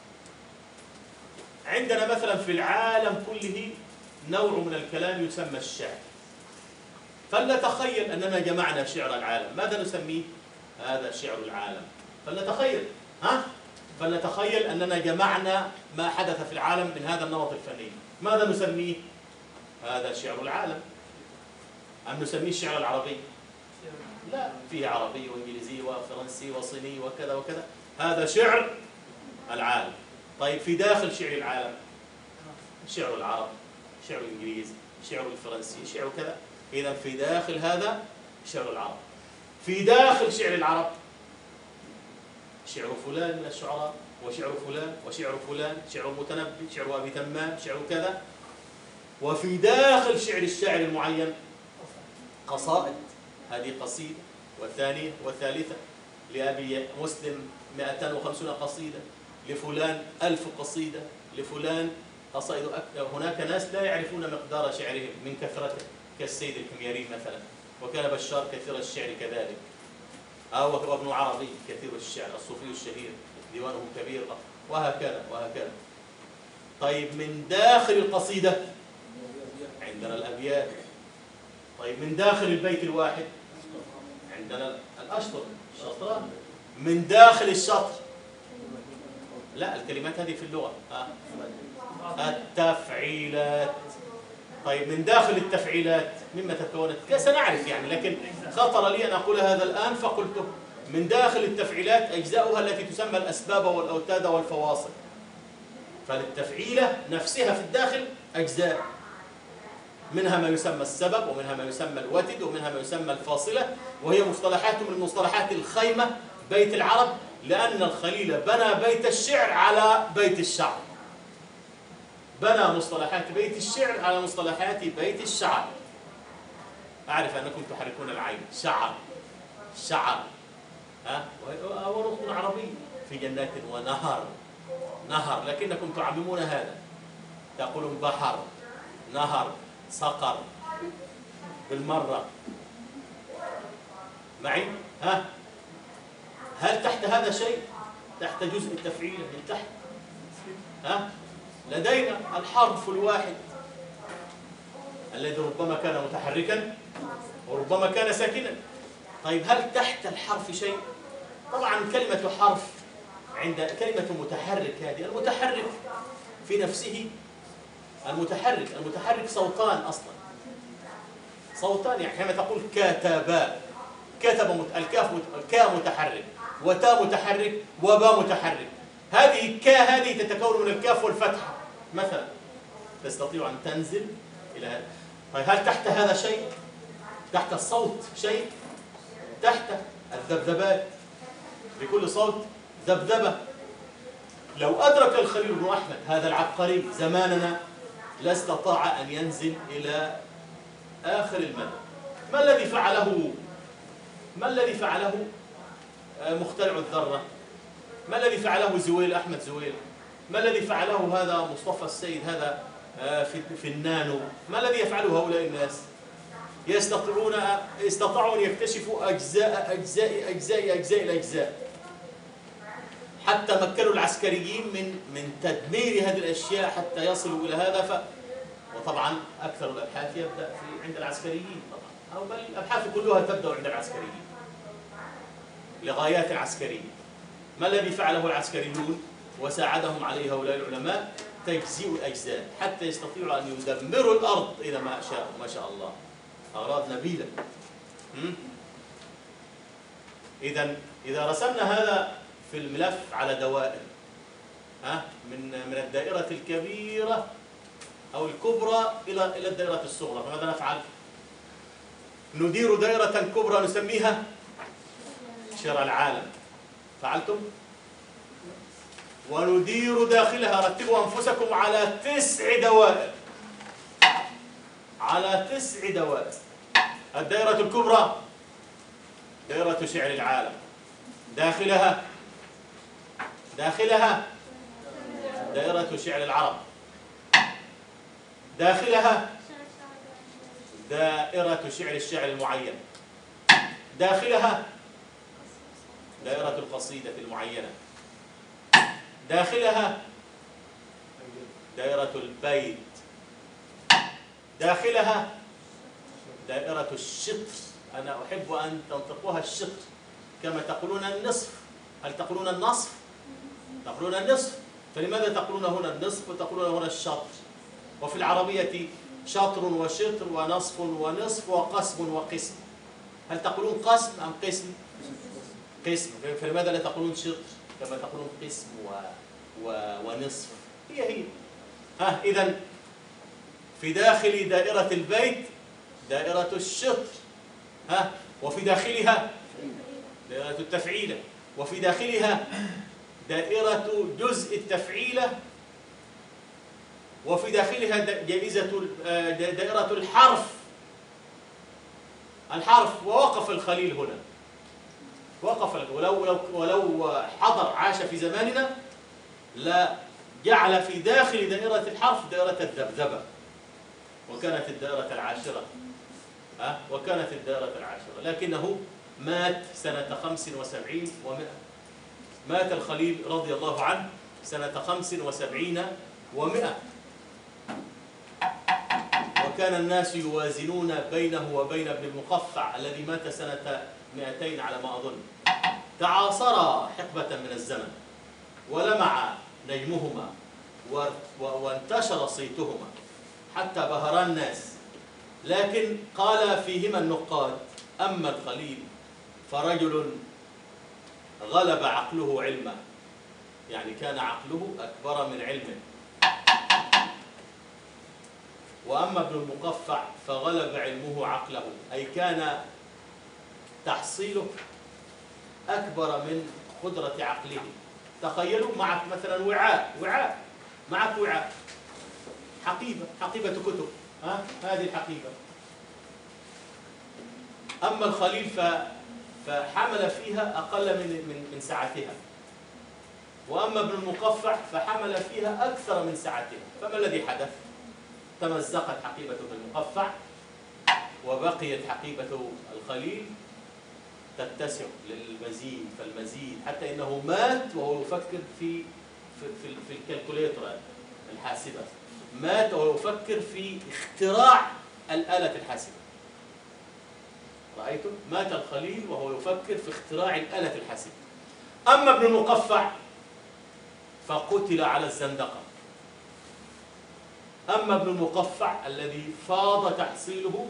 S1: عندنا مثلا في العالم كله نوع من الكلام يسمى الشعر. فلنتخيل أننا جمعنا شعر العالم، ماذا نسميه؟ هذا شعر العالم. فلنتخيل فلنتخيل أننا جمعنا ما حدث في العالم من هذا النمط الفني، ماذا نسميه؟ هذا شعر العالم. أم نسميه الشعر العربي؟ لا، فيه عربي وإنجليزي وفرنسي وصيني وكذا وكذا. هذا شعر العالم. طيب، في داخل شعر العالم شعر العرب، شعر الإنجليزي، شعر الفرنسي، شعر كذا. إذا في داخل هذا شعر العرب. في داخل شعر العرب شعر فلان من الشعراء، وشعر فلان، وشعر فلان، شعر المتنبي، شعر أبي تمام، شعر كذا. وفي داخل شعر الشاعر المعين قصائد. هذه قصيدة، والثانية والثالثة. لأبي مسلم 250 قصيدة، لفلان 1000 قصيدة، لفلان قصائد أكثر. هناك ناس لا يعرفون مقدار شعرهم من كثرته، كالسيد الحميري مثلا، وكان بشار كثير الشعر كذلك، أو ابن عربي كثير الشعر، الصوفي الشهير ديوانه كبير، وهكذا وهكذا. طيب، من داخل القصيدة عندنا الأبيات. طيب، من داخل البيت الواحد عندنا الأشطر، الشطران. من داخل الشطر، لا، الكلمات هذه في اللغة، التفعيلات. طيب، من داخل التفعيلات مما تكونت، سنعرف يعني، لكن خطر لي أن أقول هذا الآن فقلته. من داخل التفعيلات أجزاؤها التي تسمى الأسباب والأوتاد والفواصل. فللتفعيلة نفسها في الداخل أجزاء، منها ما يسمى السبب، ومنها ما يسمى الوتد، ومنها ما يسمى الفاصلة، وهي مصطلحات من المصطلحات الخيمة بيت العرب، لأن الخليل بنى بيت الشعر على بيت الشعر. بنى مصطلحات بيت الشعر على مصطلحات بيت الشعر. أعرف أنكم تحركون العين، شعر، شعر، هو نطق عربي. في جنات ونهر، نهر، لكنكم تعممون هذا، تقولون بحر، نهر، صقر، بالمرة. معي؟ هل تحت هذا شيء؟ تحت جزء التفعيل من تحت؟ لدينا الحرف الواحد الذي ربما كان متحركا وربما كان ساكنا. طيب، هل تحت الحرف شيء؟ طبعا كلمة حرف عند كلمة متحرك، هذه المتحرك في نفسه، المتحرك صوتان أصلا، صوتان. يعني كما تقول كتبا، كتب، الكاف متحرك، وتا متحرك، وبا متحرك. هذه هذه تتكون من الكاف والفتحة مثلا، تستطيع أن تنزل إلى هذا. طيب، هل تحت هذا شيء؟ تحت الصوت شيء؟ تحت الذبذبات، لكل صوت ذبذبة. لو أدرك الخليل بن أحمد هذا العبقري زماننا لاستطاع أن ينزل إلى آخر المدى. ما الذي فعله؟ ما الذي فعله مخترع الذرة؟ ما الذي فعله زويل، أحمد زويل؟ ما الذي فعله هذا مصطفى السيد هذا في النانو؟ ما الذي يفعله هؤلاء الناس؟ استطاعوا أن يكتشفوا أجزاء الأجزاء، حتى مكنوا العسكريين من تدمير هذه الأشياء حتى يصلوا إلى هذا. وطبعا أكثر الأبحاث يبدأ عند العسكريين طبعا، أو بل الأبحاث كلها تبدأ عند العسكريين لغايات عسكرية. ما الذي فعله العسكريون وساعدهم عليه هؤلاء العلماء؟ تجزيء الأجزاء حتى يستطيعوا أن يدمروا الأرض إذا ما شاءوا. ما شاء الله، أغراض نبيلة. إذا رسمنا هذا في الملف على دوائر، من الدائرة الكبيرة أو الكبرى إلى الدائرة الصغرى، فماذا نفعل؟ ندير دائرة كبرى نسميها شرع العالم. فعلتم؟ وندير داخلها، رتبوا أنفسكم على 9 دوائر، على 9 دوائر. الدائرة الكبرى دائرة شعر العالم، داخلها دائرة شعر العرب، داخلها دائرة شعر الشعر المعين، داخلها دائرة القصيدة المعينة، داخلها دائرة البيت، داخلها دائرة الشطر. أنا أحب أن تنطقوها الشطر كما تقولون النصف. هل تقولون النصف؟ تقولون النصف، فلماذا تقولون هنا النصف وتقولون هنا الشطر؟ وفي العربية شطر وشطر ونصف ونصف وقسم وقسم. هل تقولون قسم أم قسم؟ قسم. فلماذا لا تقولون شطر كما تقولون قسم ونصف؟ هي إذن في داخل دائرة البيت دائرة الشطر، وفي داخلها دائرة التفعيلة، وفي داخلها دائرة جزء التفعيلة، وفي داخلها دائرة الحرف. ووقف الخليل هنا، ولو حضر عاش في زماننا لا جعل في داخل دائرة الحرف دائرة الذبذبة، وكانت الدائرة العاشرة، لكنه مات سنة 75 و100. مات الخليل رضي الله عنه سنة 75 و100، وكان الناس يوازنون بينه وبين ابن المقفع الذي مات سنة 200 على ما أظن. تعاصرا حقبة من الزمن ولمع نجمهما وانتشر صيتهما حتى بهرا الناس، لكن قال فيهما النقاد: أما الخليل فرجل غلب عقله علما، يعني كان عقله أكبر من علمه. وأما ابن المقفع فغلب علمه عقله، أي كان تحصيله أكبر من قدرة عقله. تخيلوا معك مثلا وعاء، معك وعاء، حقيبة كتب، هذه الحقيبة. أما الخليل فحمل فيها أقل من سعتها، وأما ابن المقفع فحمل فيها أكثر من سعتها. فما الذي حدث؟ تمزقت حقيبة ابن المقفع وبقيت حقيبة الخليل تتسع للمزيد فالمزيد، حتى إنه مات وهو يفكر في الكالكوليتر الحاسبة، مات وهو يفكر في اختراع الآلة الحاسبة. رأيتم؟ مات الخليل وهو يفكر في اختراع الآلة الحاسبة. أما ابن المقفع فقتل على الزندقة. أما ابن المقفع الذي فاض تحصيله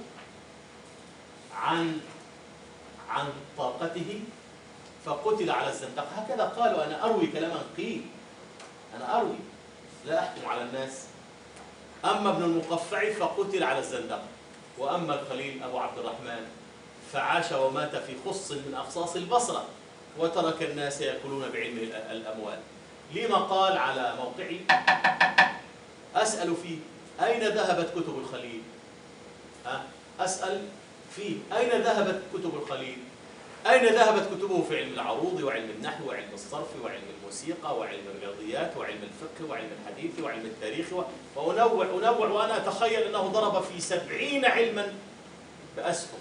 S1: عن طاقته فقتل على الزندقة. هكذا قالوا، أنا أروي كلاما قيل، أنا أروي لا أحكم على الناس. أما ابن المقفع فقتل على الزندقة، وأما الخليل أبو عبد الرحمن فعاش ومات في خص من أخصاص البصرة، وترك الناس يأكلون بعلم الأموال. لي مقال على موقعي أسأل فيه: أين ذهبت كتب الخليل؟ أسأل فيه: أين ذهبت كتب الخليل؟ أين ذهبت كتبه في علم العروض وعلم النحو وعلم الصرف وعلم الموسيقى وعلم الرياضيات وعلم الفقه وعلم الحديث وعلم التاريخ وأنوع وأنا أتخيل أنه ضرب في 70 علما بأسهم.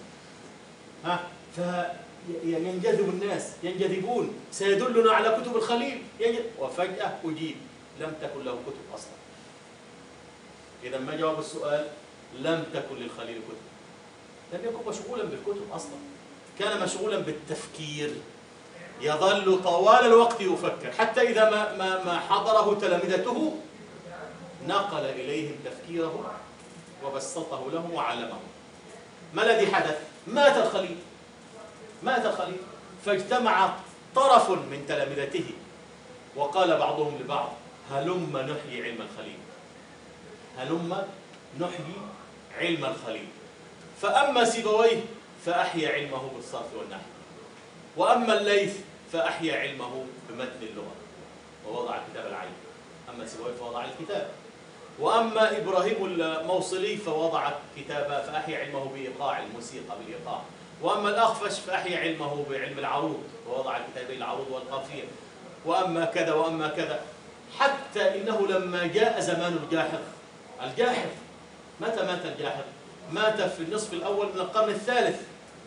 S1: فينجذب الناس، ينجذبون، سيدلنا على كتب الخليل، وفجأة أجيب لم تكن له كتب أصلا. إذا ما جواب السؤال؟ لم تكن للخليل كتب، لم يكن مشغولا بالكتب أصلا، كان مشغولا بالتفكير، يظل طوال الوقت يفكر، حتى إذا ما حضره تلامذته نقل إليهم تفكيره وبسطه لهم وعلمهم. ما الذي حدث؟ مات الخليل، مات الخليل، فاجتمع طرف من تلامذته وقال بعضهم لبعض: هلم نحيي علم الخليل، هلم نحيي علم الخليل. فأما سيبويه فأحيا علمه بالصرف والنحو، وأما الليث فأحيا علمه بمتن اللغة ووضع كتاب العين. أما سيبويه فوضع الكتاب، وأما إبراهيم الموصلي فوضع كتابا فأحيا علمه بإيقاع الموسيقى بالإيقاع، وأما الأخفش فأحيا علمه بعلم العروض ووضع كتابي العروض والقافية، وأما كذا وأما كذا، حتى إنه لما جاء زمان الجاحظ متى مات الجاحظ؟ مات في النصف الأول من القرن الثالث.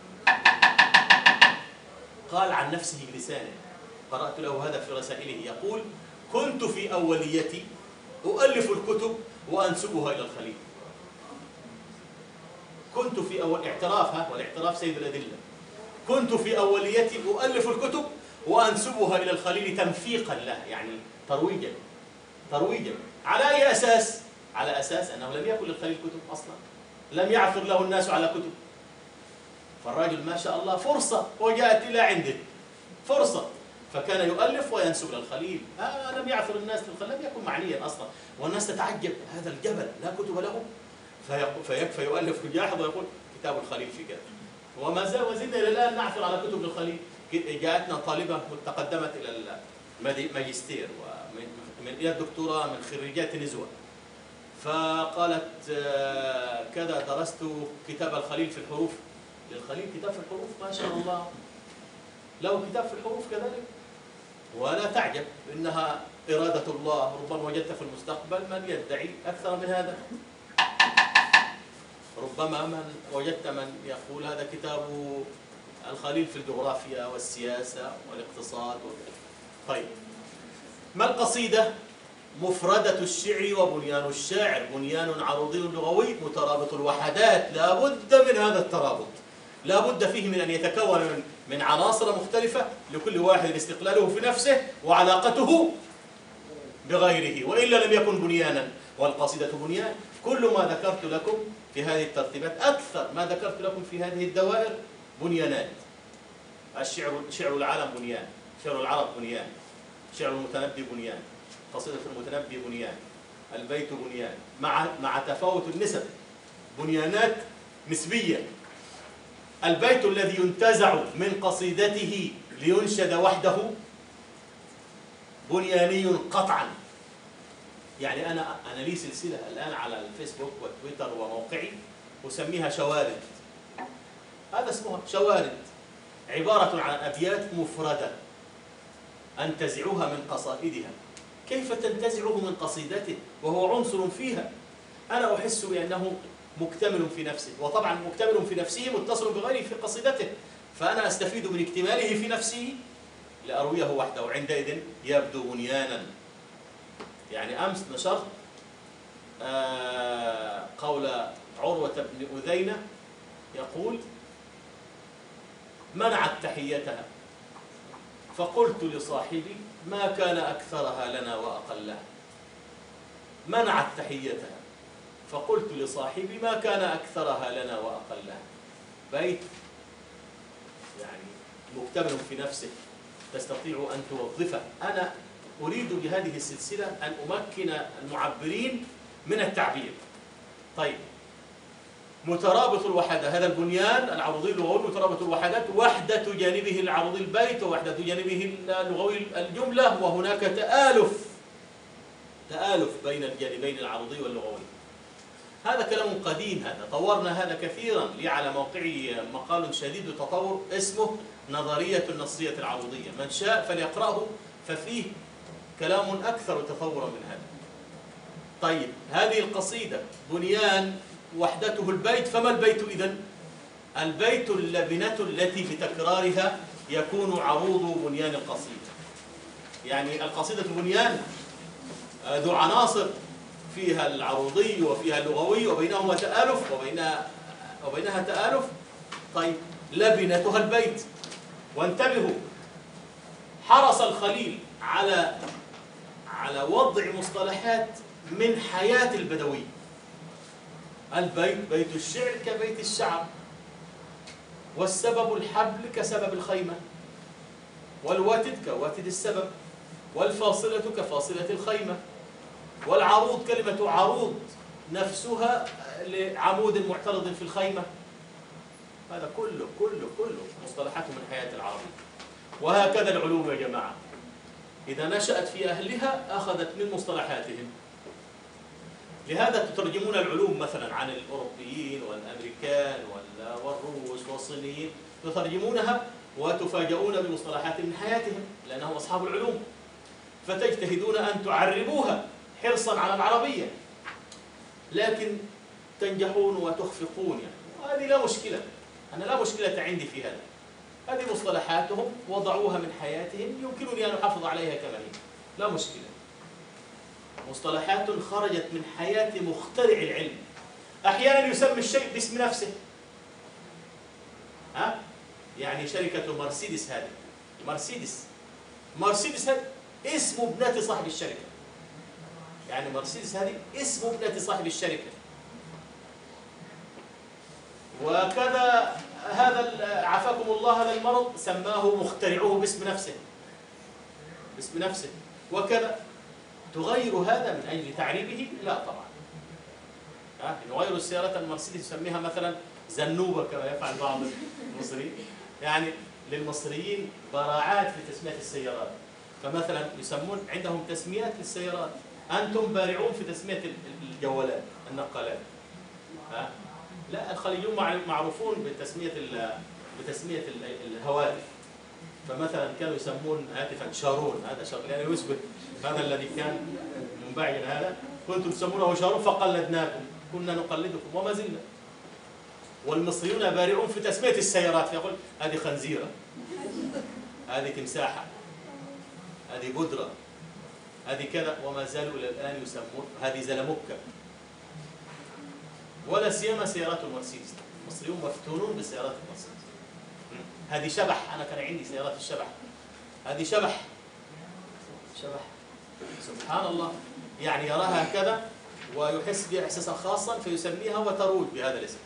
S1: قال عن نفسه بلسانه، قرأت له هذا في رسائله، يقول: كنت في أوليتي أؤلف الكتب وأنسبها إلى الخليل. كنت في اعتراف، والاعتراف سيد الأدلة. كنت في أوليتي أؤلف الكتب وأنسبها إلى الخليل تنفيقا له، يعني ترويجا. على أي أساس؟ على أساس أنه لم يكن للخليل كتب أصلا، لم يعثر له الناس على كتب. فالرجل ما شاء الله فرصة وجاءت إلى عنده فرصة، فكان يؤلف وينسب للخليل. لم يعثر الناس للخليل، لم يكن معنيا أصلا، والناس تتعجب: هذا الجبل لا كتب له؟ فيكفى يؤلف جاحظ ويقول: كتاب الخليل في كذا. وما زال وزدنا إلى الآن نعثر على كتب الخليل. جاءتنا طالبة تقدمت إلى الماجستير إلى الدكتوراه من خريجات نزوة، فقالت: كذا درست كتاب الخليل في الحروف. للخليل كتاب في الحروف؟ ما شاء الله، له كتاب في الحروف كذلك. ولا تعجب، إنها إرادة الله، ربما وجدت في المستقبل من يدعي أكثر من هذا، ربما وجدت من يقول هذا كتاب الخليل في الجغرافيا والسياسة والاقتصاد طيب، ما القصيدة؟ مفردة الشعر وبنيان الشاعر، بنيان عروضي لغوي مترابط الوحدات، لا بد من هذا الترابط، لا بد فيه من أن يتكون من عناصر مختلفة، لكل واحد استقلاله في نفسه وعلاقته بغيره، وإلا لم يكن بنيانا. والقصيدة بنيان. كل ما ذكرت لكم في هذه الترتيبات، أكثر ما ذكرت لكم في هذه الدوائر بنيانات. شعر العالم بنيان، شعر العرب بنيان، شعر المتنبي بنيان، قصيدة المتنبي بنيان، البيت بنيان، مع تفاوت النسب، بنيانات نسبية. البيت الذي ينتزع من قصيدته لينشد وحده بنياني قطعا. يعني أنا لي سلسلة الآن على الفيسبوك والتويتر وموقعي أسميها شوارد. هذا اسمها شوارد، عبارة عن أبيات مفردة أنتزعها من قصائدها. كيف تنتزعه من قصيدته وهو عنصر فيها؟ أنا أحس بأنه مكتمل في نفسه، وطبعا مكتمل في نفسه متصل بغيره في قصيدته، فأنا أستفيد من اكتماله في نفسه لأرويه وحده، وعندئذ يبدو بنيانا. يعني أمس نشرت قول عروة بن أذينة يقول: منعت تحيتها فقلت لصاحبي ما كان أكثرها لنا وأقلها. منعت تحيتها فقلت لصاحبي ما كان أكثرها لنا وأقلها. بيت يعني مكتمل في نفسه، تستطيع أن توظفه. أنا أريد بهذه السلسلة أن أمكن المعبرين من التعبير. طيب، مترابط الوحدة، هذا البنيان العروضي اللغوي مترابط الوحدات، وحدة جانبه العروضي البيت ووحدة جانبه اللغوي الجملة، وهناك تآلف بين الجانبين العروضي واللغوي. هذا كلام قديم، هذا طورنا هذا كثيرا. لي على موقعي مقال شديد التطور اسمه نظرية النصية العروضية، من شاء فليقرأه ففيه كلام أكثر تطورا من هذا. طيب هذه القصيدة بنيان وحدته البيت، فما البيت إذن؟ البيت اللبنة التي بتكرارها يكون عروض بنيان القصيدة. يعني القصيدة بنيان ذو عناصر، فيها العروضي وفيها اللغوي وبينهما تآلف وبينها تآلف. طيب لبنتها البيت. وانتبهوا، حرص الخليل على وضع مصطلحات من حياة البدوي. البيت بيت الشعر كبيت الشعر، والسبب الحبل كسبب الخيمة، والواتد كواتد السبب، والفاصلة كفاصلة الخيمة، والعروض كلمة عروض نفسها لعمود معترض في الخيمة. هذا كله مصطلحات من حياة العربية. وهكذا العلوم يا جماعة، إذا نشأت في أهلها أخذت من مصطلحاتهم. لهذا تترجمون العلوم مثلا عن الأوروبيين والأمريكان والروس والصينيين، تترجمونها وتفاجؤون بمصطلحات من حياتهم لأنهم أصحاب العلوم، فتجتهدون أن تعربوها حرصا على العربية، لكن تنجحون وتخفقون يعني. وهذه لا مشكلة، أنا لا مشكلة عندي في هذا. هذه مصطلحاتهم وضعوها من حياتهم، يمكنني أن أحافظ عليها كما هي، لا مشكلة. مصطلحات خرجت من حياة مخترع العلم. أحيانا يسمي الشيء باسم نفسه. يعني شركة مرسيدس هذه، مرسيدس هذه اسم ابنة صاحب الشركة. يعني مرسيدس هذه اسم ابنة صاحب الشركة. وكذا هذا عافاكم الله هذا المرض سماه مخترعوه باسم نفسه. وكذا تغير هذا من أجل تعريبه؟ لا طبعا. نغير السيارة المرسيدس يسميها مثلا زنوبة كما يفعل بعض المصريين. يعني للمصريين براعات في تسمية السيارات، فمثلا يسمون عندهم تسميات للسيارات، أنتم بارعون في تسمية الجوالات النقالات. لا، الخليجيون معروفون بتسمية الهواتف. فمثلا كانوا يسمون هاتفا شارون، هذا شارون يعني يشبه هذا الذي كان منبعجا، هذا كنتم تسمونه شارون فقلدناكم، كنا نقلدكم وما زلنا. والمصريون بارعون في تسمية السيارات، فيقول هذه خنزيرة، هذه تمساحة، هذه بودرة، هذه كذا، وما زالوا إلى الآن يسمون هذه زلموكة. ولا سيما سيارات المرسيدس، المصريون مفتونون بسيارات المرسيدس. هذه شبح، أنا كان عندي سيارات الشبح، هذه شبح سبحان الله، يعني يراها هكذا ويحس بها إحساسا خاصا فيسميها وتروج بهذا الاسم.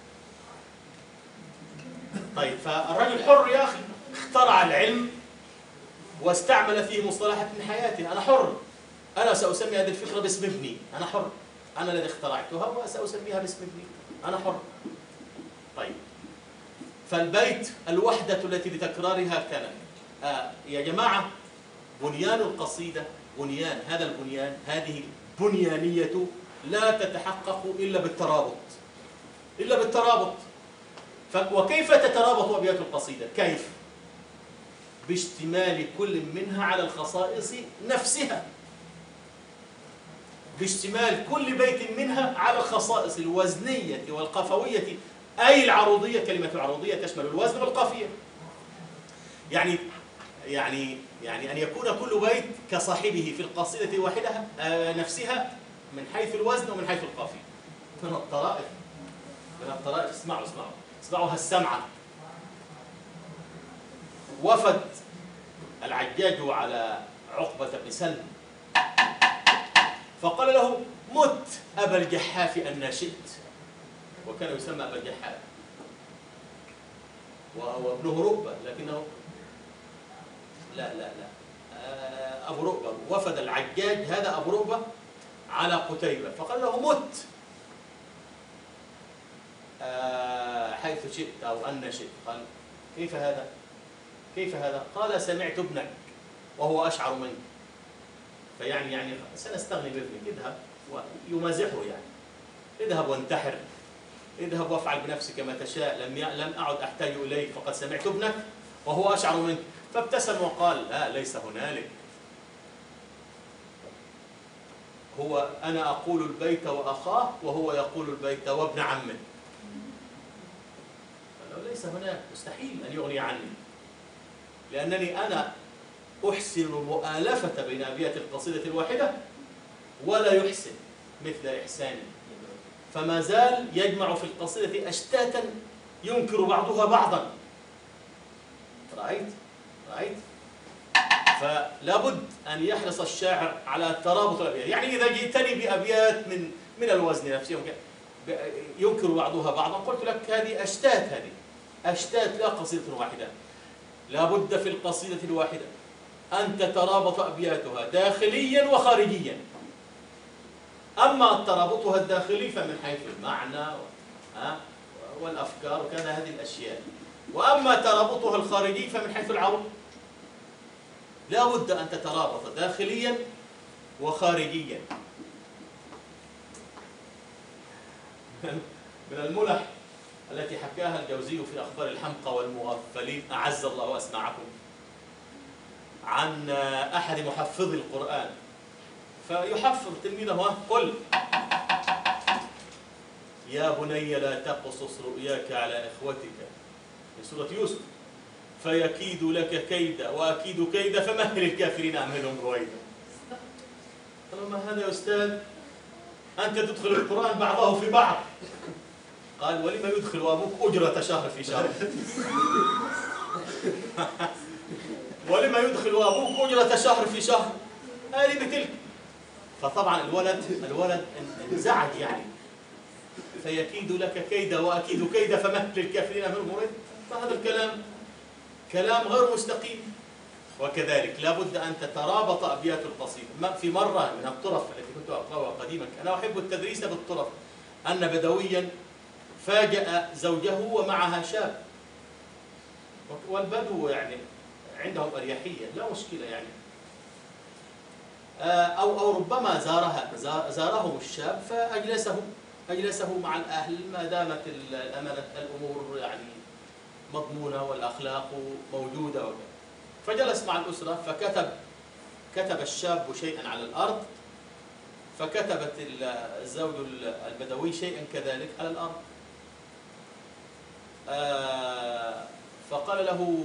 S1: طيب فالرجل حر يا أخي، اخترع العلم واستعمل فيه مصطلحات من حياته. أنا حر، أنا سأسمي هذه الفكرة باسم ابني، أنا حر، أنا الذي اخترعتها وسأسميها باسم ابني، أنا حر. طيب فالبيت الوحدة التي بتكرارها كان يا جماعة بنيان القصيدة، بنيان هذا البنيان، هذه البنيانية لا تتحقق إلا بالترابط. وكيف تترابط أبيات القصيدة؟ كيف؟ باشتمال كل منها على الخصائص نفسها، باشتمال كل بيت منها على الخصائص الوزنية والقفوية، أي العروضية. كلمة العروضية تشمل الوزن والقافية. يعني أن يكون كل بيت كصاحبه في القصيدة الواحدة نفسها من حيث الوزن ومن حيث القافية. من الطرائف اسمعوا هالسمعة. وفد العجاج على عقبة بن سلم فقال له: مت أبا الجحاف أن شئت. وكان يسمى أبا الجحاف وابنه رؤبة، لكنه لا أبو رؤبة. وفد العجاج هذا أبو رؤبة على قتيبة فقال له: مت حيث شئت أو أن شئت. قال: كيف هذا؟ قال: سمعت ابنك وهو أشعر منك، فيعني سنستغني بابنك، اذهب. ويمازحه يعني: اذهب وانتحر، اذهب وافعل بنفسك ما تشاء، لم أعد أحتاج إليك فقد سمعت ابنك وهو أشعر منك. فابتسم وقال: لا، ليس هنالك، هو أنا أقول البيت وأخاه وهو يقول البيت وابن عمه. ليس هناك، مستحيل أن يغني عني، لأنني أنا أحسن المؤالفة بين أبيات القصيدة الواحدة ولا يحسن مثل إحساني، فما زال يجمع في القصيدة أشتاتا ينكر بعضها بعضا. رأيت؟ فلا بد أن يحرص الشاعر على ترابط الأبيات. يعني إذا جئتني بأبيات من الوزن نفسه ينكر بعضها بعضا، قلت لك هذه أشتات لا قصيدة واحدة. لا بد في القصيدة الواحدة أن تترابط أبياتها داخليا وخارجيا. أما ترابطها الداخلي فمن حيث المعنى والأفكار وكذا هذه الأشياء، وأما ترابطها الخارجي فمن حيث العروض. لا بد أن تترابط داخليا وخارجيا. من الملح التي حكاها الجوزي في أخبار الحمقى والمغفلين، أعز الله أسماعكم، عن أحد محفظي القرآن، فيحفظ تلميذه: قل يا بني لا تقصص رؤياك على إخوتك، في سورة يوسف، فيكيد لك كيدا وأكيد كيدا فمهل الكافرين أمهلهم رويدا. قال: ما هذا يا أستاذ؟ أنت تدخل القرآن بعضه في بعض. قال: ولما يدخل أبوك أجرة شهر في شهر؟ ولما يدخل أبوك أجرة شهر في شهر؟ هذه بتلك. فطبعا الولد انزعج، يعني فيكيد لك كيدا وأكيد كيدا فمهل الكافرين أمهلهم رويدا. فهذا الكلام كلام غير مستقيم. وكذلك لا بد أن تترابط أبيات القصيدة. في مرة من الطرف التي كنت أقرأها قديما، أنا أحب التدريس بالطرف، أن بدويا فاجأ زوجه ومعها شاب، والبدو يعني عندهم أريحية، لا مشكلة يعني، أو ربما زارهم الشاب فأجلسه مع الأهل ما دامت الأمور يعني مضمونة والأخلاق موجودة وكذا. فجلس مع الأسرة فكتب الشاب شيئا على الأرض، فكتبت الزوج البدوي شيئا كذلك على الأرض. فقال له: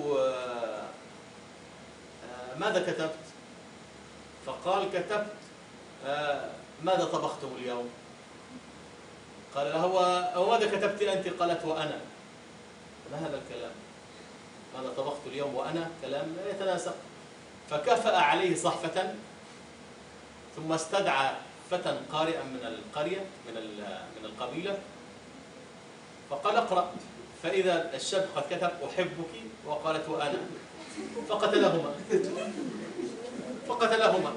S1: ماذا كتبت؟ فقال: كتبت ماذا طبختم اليوم؟ قال له: وماذا كتبت أنت؟ قالت: وأنا. ما هذا الكلام؟ ماذا طبخت اليوم وأنا؟ كلام لا يتناسق. فكفأ عليه صحفة، ثم استدعى فتى قارئا من القرية من القبيلة، فقال: اقرأ. فإذا الشاب قد كتب: أحبك، وقالت: وأنا. فقتلهما.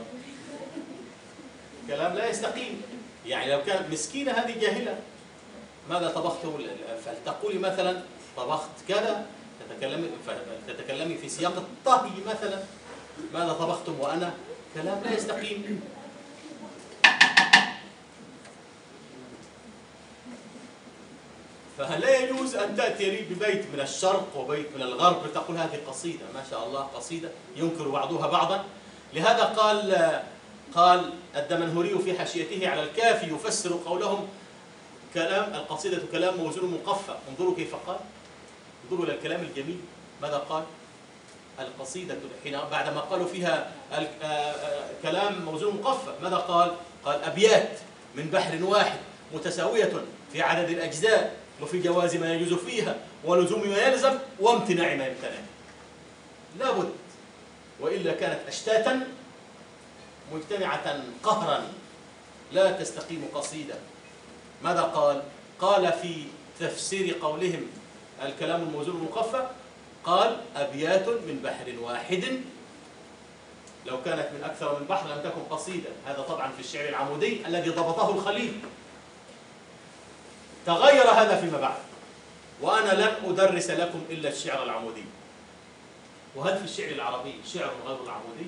S1: كلام لا يستقيم. يعني لو كانت مسكينة هذه جاهلة، ماذا طبختم؟ فلتقولي مثلا طبخت كذا، تتكلمي في سياق الطهي مثلا. ماذا طبختم وأنا؟ كلام لا يستقيم. فلا يجوز أن تأتي لي ببيت من الشرق وبيت من الغرب تقول هذه قصيدة، ما شاء الله قصيدة ينكر بعضها بعضا. لهذا قال الدمنهوري في حاشيته على الكافي يفسر قولهم: كلام القصيدة كلام موزون مقفى. انظروا كيف قال، انظروا إلى الكلام الجميل. ماذا قال؟ القصيدة حين بعدما قالوا فيها كلام موزون مقفى، ماذا قال؟ قال: أبيات من بحر واحد متساوية في عدد الأجزاء وفي جواز ما يجوز فيها ولزوم ما يلزم وامتناع ما يمتنع. لا بد، وإلا كانت أشتاتا مجتمعة قهرا لا تستقيم قصيدة. ماذا قال؟ قال في تفسير قولهم الكلام الموزون المقفى، قال: أبيات من بحر واحد، لو كانت من أكثر من بحر لم تكن قصيدة. هذا طبعا في الشعر العمودي الذي ضبطه الخليل. تغير هذا فيما بعد، وأنا لن أدرس لكم إلا الشعر العمودي. وهل في الشعر العربي شعر غير العمودي؟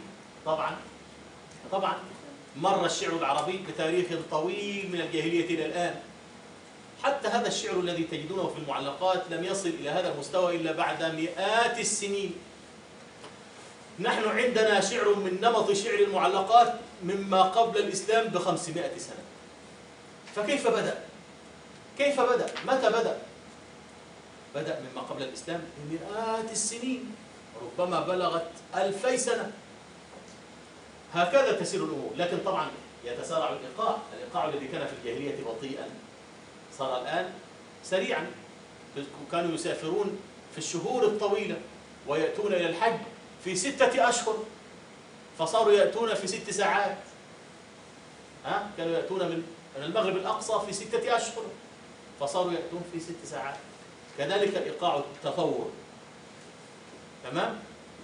S1: طبعا مر الشعر العربي بتاريخ طويل من الجاهلية إلى الآن، حتى هذا الشعر الذي تجدونه في المعلقات لم يصل إلى هذا المستوى إلا بعد مئات السنين. نحن عندنا شعر من نمط شعر المعلقات مما قبل الإسلام ب500 سنة. فكيف بدأ؟ كيف بدأ؟ متى بدأ؟ بدأ مما قبل الإسلام بمئات السنين، ربما بلغت 2000 سنة. هكذا تسير الأمور، لكن طبعا يتسارع الإيقاع. الإيقاع الذي كان في الجاهلية بطيئا صار الآن سريعا. كانوا يسافرون في الشهور الطويلة ويأتون إلى الحج في 6 أشهر، فصاروا يأتون في 6 ساعات. كانوا يأتون من المغرب الأقصى في 6 أشهر، فصاروا يأتون في 6 ساعات. كذلك إيقاع التطور. تمام؟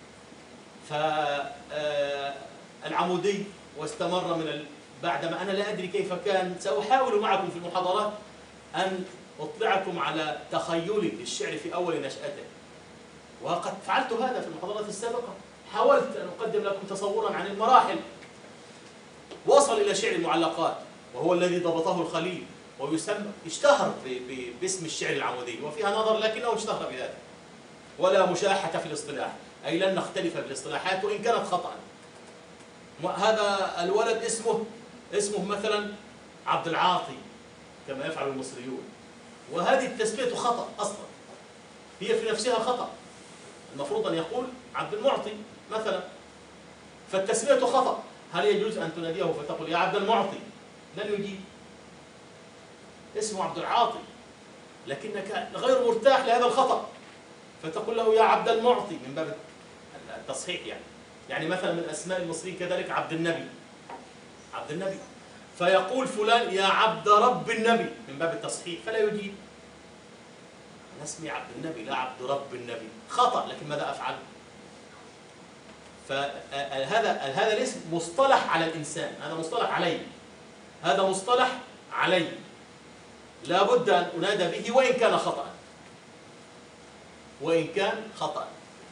S1: فالعمودي واستمر بعدما أنا لا أدري كيف كان. سأحاول معكم في المحاضرات أن أطلعكم على تخيلي للشعر في أول نشأته، وقد فعلت هذا في المحاضرات السابقة. حاولت أن أقدم لكم تصورا عن المراحل. وصل إلى شعر المعلقات وهو الذي ضبطه الخليل، ويسمى اشتهر باسم الشعر العمودي، وفيها نظر لكنه اشتهر بذلك. ولا مشاحة في الاصطلاح، أي لن نختلف في الاصطلاحات وإن كانت خطأ. هذا الولد اسمه مثلا عبد العاطي كما يفعل المصريون، وهذه التسمية خطأ أصلا، هي في نفسها خطأ. المفروض أن يقول عبد المعطي مثلا، فالتسمية خطأ. هل يجوز أن تناديه فتقول يا عبد المعطي؟ لن يجيب. اسمه عبد العاطي لكنك غير مرتاح لهذا الخطأ، فتقول له يا عبد المعطي من باب التصحيح. يعني مثلا من أسماء المصريين كذلك عبد النبي، عبد النبي، فيقول فلان يا عبد رب النبي من باب التصحيح، فلا يجيب. أنا اسمي عبد النبي لا عبد رب النبي. خطأ، لكن ماذا أفعل؟ فهذا الاسم مصطلح على الإنسان، هذا مصطلح علي، هذا مصطلح علي، لا بد أن أنادى به وإن كان خطأ، وإن كان خطأ.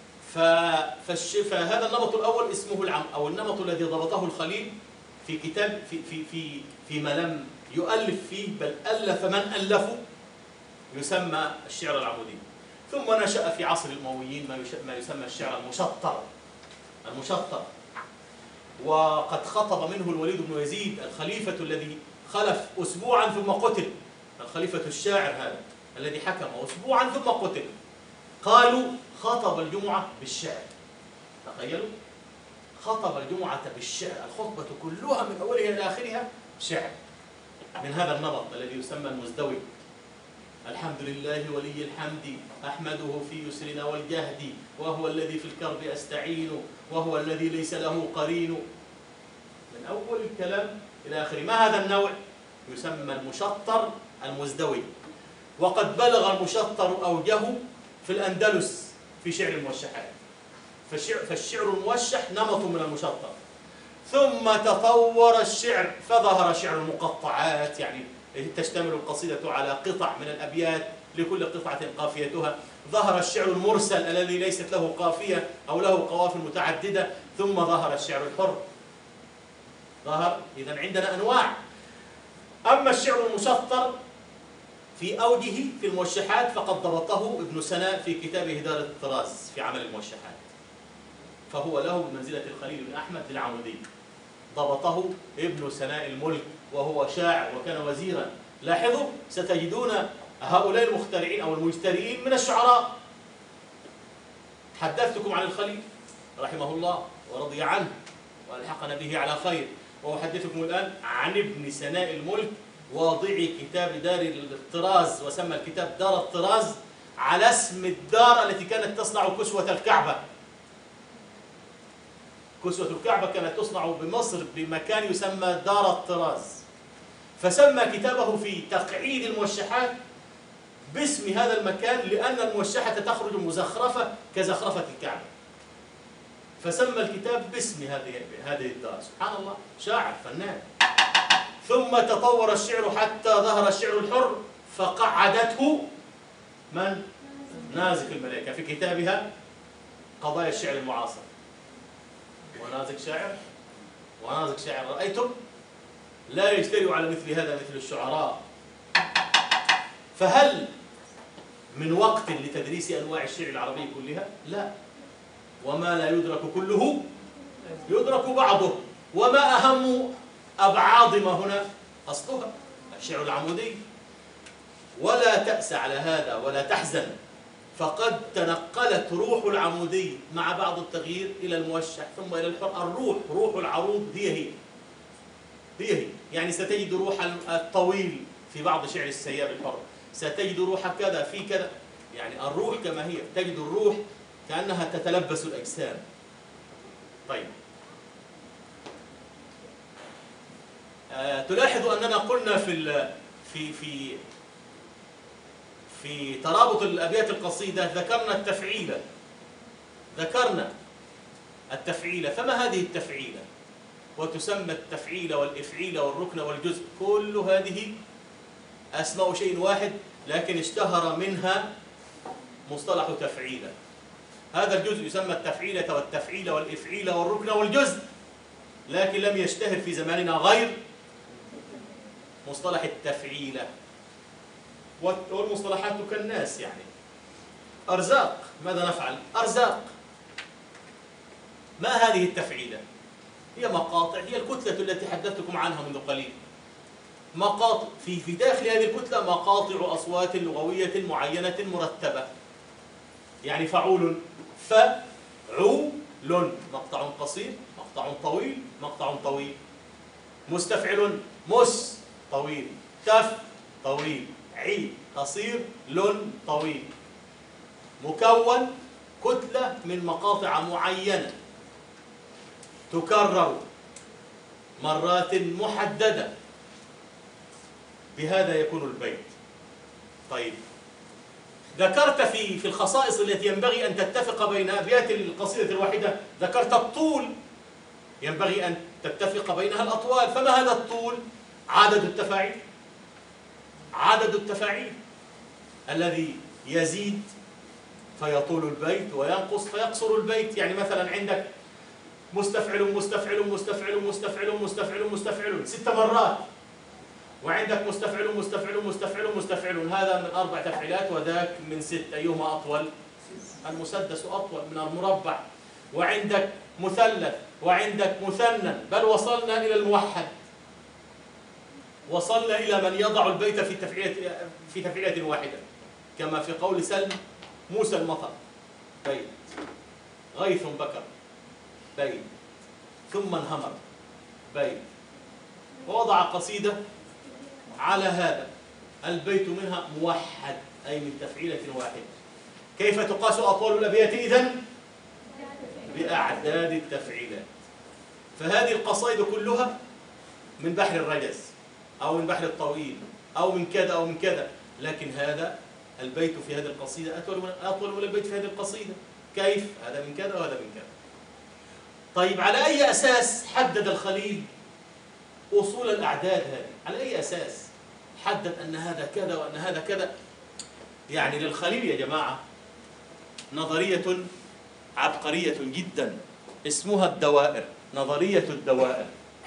S1: فهذا النمط الأول اسمه أو النمط الذي ضبطه الخليل في كتاب فيما لم يؤلف فيه بل ألف من ألفه، يسمى الشعر العمودي. ثم نشأ في عصر الأمويين ما يسمى الشعر المشطر، وقد خطب منه الوليد بن يزيد الخليفة الذي خلف أسبوعا ثم قتل، الخليفة الشاعر هذا الذي حكم أسبوعا ثم قتل. قالوا خطب الجمعة بالشعر. تخيلوا، خطب الجمعة بالشعر، الخطبة كلها من أولها إلى آخرها شعر، من هذا النمط الذي يسمى المزدوج. الحمد لله ولي الحمد، أحمده في يسرنا والجهد، وهو الذي في الكرب أستعين، وهو الذي ليس له قرين. من أول الكلام إلى آخره. ما هذا النوع؟ يسمى المشطر المزدوج. وقد بلغ المشطر أوجه في الأندلس في شعر الموشحات. فالشعر الموشح نمط من المشطر. ثم تطور الشعر فظهر شعر المقطعات، يعني تشتمل القصيدة على قطع من الأبيات، لكل قطعة قافيتها. ظهر الشعر المرسل الذي ليست له قافية أو له قوافي متعددة. ثم ظهر الشعر الحر. إذن عندنا أنواع. أما الشعر المشطر في أوجه في الموشحات فقد ضبطه ابن سناء في كتابه دار الطراز في عمل الموشحات، فهو له بمنزلة الخليل بن أحمد للعمودي. ضبطه ابن سناء الملك وهو شاعر وكان وزيرا. لاحظوا ستجدون هؤلاء المخترعين أو المجترئين من الشعراء. حدثتكم عن الخليل رحمه الله ورضي عنه وألحقنا به على خير، وأحدثكم الآن عن ابن سناء الملك واضعي كتاب دار الطراز، وسمى الكتاب دار الطراز على اسم الدار التي كانت تصنع كسوة الكعبة. كسوة الكعبة كانت تصنع بمصر بمكان يسمى دار الطراز، فسمى كتابه في تقعيد الموشحات باسم هذا المكان، لأن الموشحة تخرج مزخرفة كزخرفة الكعبة، فسمى الكتاب باسم هذه الدار. سبحان الله، شاعر فنان. ثم تطور الشعر حتى ظهر الشعر الحر، فقعدته من؟ نازك الملائكة في كتابها قضايا الشعر المعاصر. ونازك شاعر رأيتم لا يجترئ على مثل هذا مثل الشعراء. فهل من وقت لتدريس أنواع الشعر العربي كلها؟ لا. وما لا يدرك كله يدرك بعضه. وما أهم أبعاض ما هنا؟ أصلها الشعر العمودي. ولا تأس على هذا ولا تحزن، فقد تنقلت روح العمودي مع بعض التغيير إلى الموشح ثم إلى الحر. روح العروض هي يعني ستجد روح الطويل في بعض شعر السياب الحر، ستجد روح كذا في كذا، يعني الروح كما هي، تجد الروح كأنها تتلبس الأجسام. طيب، تلاحظ أننا قلنا في ترابط الأبيات القصيدة ذكرنا التفعيلة. فما هذه التفعيلة؟ وتسمى التفعيلة والإفعيلة والركن والجزء، كل هذه أسماء شيء واحد، لكن اشتهر منها مصطلح تفعيلة. هذا الجزء يسمى التفعيلة والتفعيلة والإفعيلة والركن والجزء، لكن لم يشتهر في زماننا غير مصطلح التفعيلة. والمصطلحات كالناس، يعني أرزاق، ماذا نفعل؟ أرزاق. ما هذه التفعيلة؟ هي مقاطع، هي الكتلة التي حدثتكم عنها منذ قليل. مقاطع، في داخل هذه الكتلة مقاطع أصوات لغوية معينة مرتبة. يعني فعول، فعول، مقطع قصير، مقطع طويل، مقطع طويل. مستفعل، مس طويل، تف طويل، عي قصير، لن طويل. مكون كتلة من مقاطع معينة تكرر مرات محددة، بهذا يكون البيت. طيب، ذكرت في الخصائص التي ينبغي أن تتفق بين أبيات القصيدة الواحدة، ذكرت الطول، ينبغي أن تتفق بينها الأطوال. فما هذا الطول؟ عدد التفاعيل الذي يزيد فيطول البيت وينقص فيقصر البيت. يعني مثلا عندك مستفعل مستفعل مستفعل مستفعل مستفعل مستفعل 6 مرات، وعندك مستفعل مستفعل مستفعل مستفعل، هذا من 4 تفعيلات وذاك من 6. أيهما أطول؟ المسدس أطول من المربع. وعندك مثلث، وعندك مثنى، بل وصلنا إلى الموحد، وصلنا إلى من يضع البيت في تفعيلة واحدة، كما في قول سلم: موسى المطر بيت، غيث بكر بيت، ثم انهمر بيت. ووضع قصيدة على هذا، البيت منها موحد، أي من تفعيلة واحدة. كيف تقاس أطوال الأبيات إذن؟ بأعداد التفعيلات. فهذه القصائد كلها من بحر الرجز أو من بحر الطويل أو من كذا أو من كذا، لكن هذا البيت في هذه القصيدة أطول من البيت في هذه القصيدة. كيف؟ هذا من كذا وهذا من كذا. طيب، على أي أساس حدد الخليل أصول الأعداد هذه؟ على أي أساس حدد أن هذا كذا وأن هذا كذا؟ يعني للخليل يا جماعة نظرية عبقرية جدا اسمها الدوائر، نظرية الدوائر.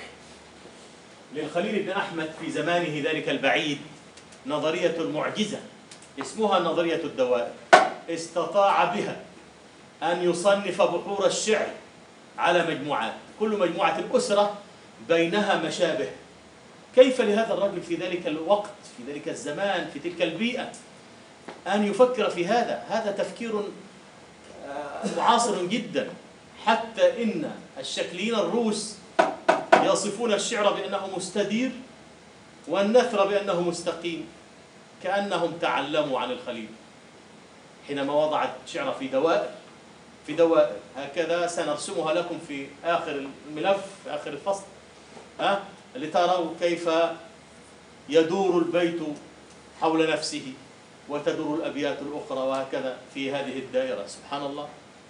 S1: للخليل بن أحمد في زمانه ذلك البعيد نظرية معجزة اسمها نظرية الدوائر، استطاع بها أن يصنف بحور الشعر على مجموعات، كل مجموعة أسرة بينها مشابه. كيف لهذا الرجل في ذلك الوقت، في ذلك الزمان، في تلك البيئة أن يفكر في هذا؟ هذا تفكير معاصر جدا، حتى إن الشكليين الروس يصفون الشعر بأنه مستدير والنثر بأنه مستقيم، كأنهم تعلموا عن الخليل حينما وضع الشعر في دوائر هكذا. سنرسمها لكم في آخر الملف، في آخر الفصل، لتروا كيف يدور البيت حول نفسه وتدور الأبيات الأخرى، وهكذا في هذه الدائرة. سبحان الله.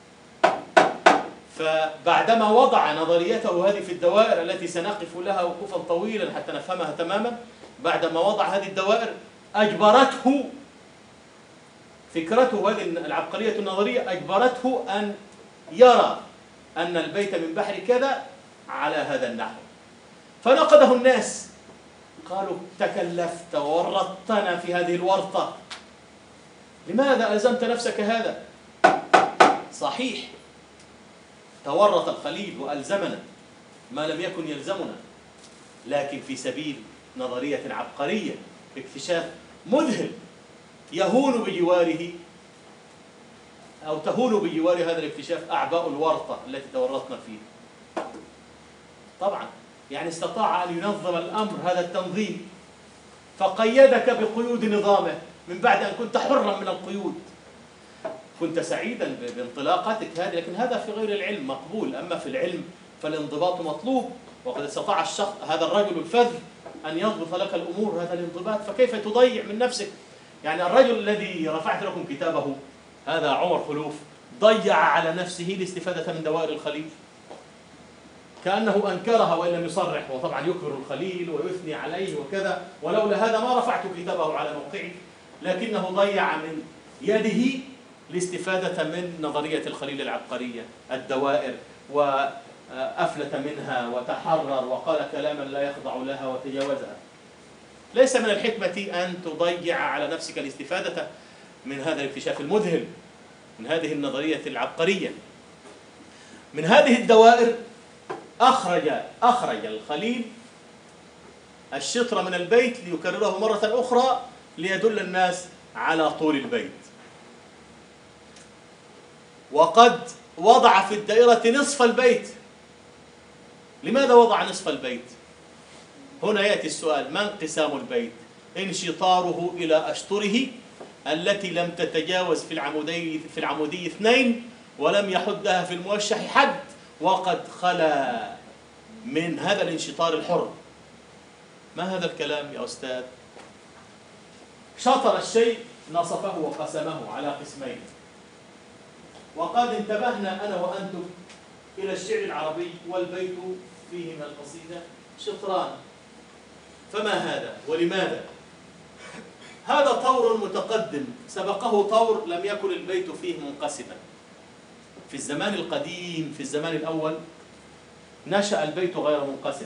S1: فبعدما وضع نظريته هذه في الدوائر التي سنقف لها وقوفا طويلا حتى نفهمها تماما، بعدما وضع هذه الدوائر أجبرته فكرته هذه العبقرية النظرية، أجبرته أن يرى أن البيت من بحر كذا على هذا النحو. فنقده الناس، قالوا تكلفت وورطتنا في هذه الورطة، لماذا ألزمت نفسك هذا؟ صحيح، تورط الخليل وألزمنا ما لم يكن يلزمنا، لكن في سبيل نظرية عبقرية، اكتشاف مذهل يهون بجواره أو تهون بجوار هذا الاكتشاف أعباء الورطة التي تورطنا فيها. طبعا يعني استطاع أن ينظم الأمر هذا التنظيم، فقيدك بقيود نظامه من بعد أن كنت حرا من القيود. كنت سعيدا بانطلاقتك هذه، لكن هذا في غير العلم مقبول، أما في العلم فالانضباط مطلوب، وقد استطاع الشخص هذا الرجل الفذ أن يضبط لك الأمور هذا الانضباط، فكيف تضيع من نفسك؟ يعني الرجل الذي رفعت لكم كتابه هذا عمر خلوف ضيع على نفسه الاستفادة من دوائر الخليل، كأنه أنكرها وإن لم يصرح، وطبعا يكبر الخليل ويثني عليه وكذا، ولولا هذا ما رفعت كتابه على موقعه، لكنه ضيع من يده الاستفادة من نظرية الخليل العبقرية الدوائر، وأفلت منها وتحرر وقال كلاما لا يخضع لها وتجاوزها. ليس من الحكمة أن تضيع على نفسك الاستفادة من هذا الاكتشاف المذهل، من هذه النظرية العبقرية. من هذه الدوائر أخرج الخليل الشطر من البيت ليكرره مرة أخرى ليدل الناس على طول البيت، وقد وضع في الدائرة نصف البيت. لماذا وضع نصف البيت؟ هنا يأتي السؤال: ما انقسام البيت؟ انشطاره إلى أشطره التي لم تتجاوز في العمودي 2 ولم يحدها في الموشح حد، وقد خلا من هذا الانشطار الحر. ما هذا الكلام يا أستاذ؟ شطر الشيء، نصفه وقسمه على قسمين. وقد انتبهنا أنا وأنتم إلى الشعر العربي والبيت فيه من القصيدة شطران. فما هذا ولماذا؟ هذا طور متقدم، سبقه طور لم يكن البيت فيه منقسما. في الزمان القديم، في الزمان الأول، نشأ البيت غير منقسم،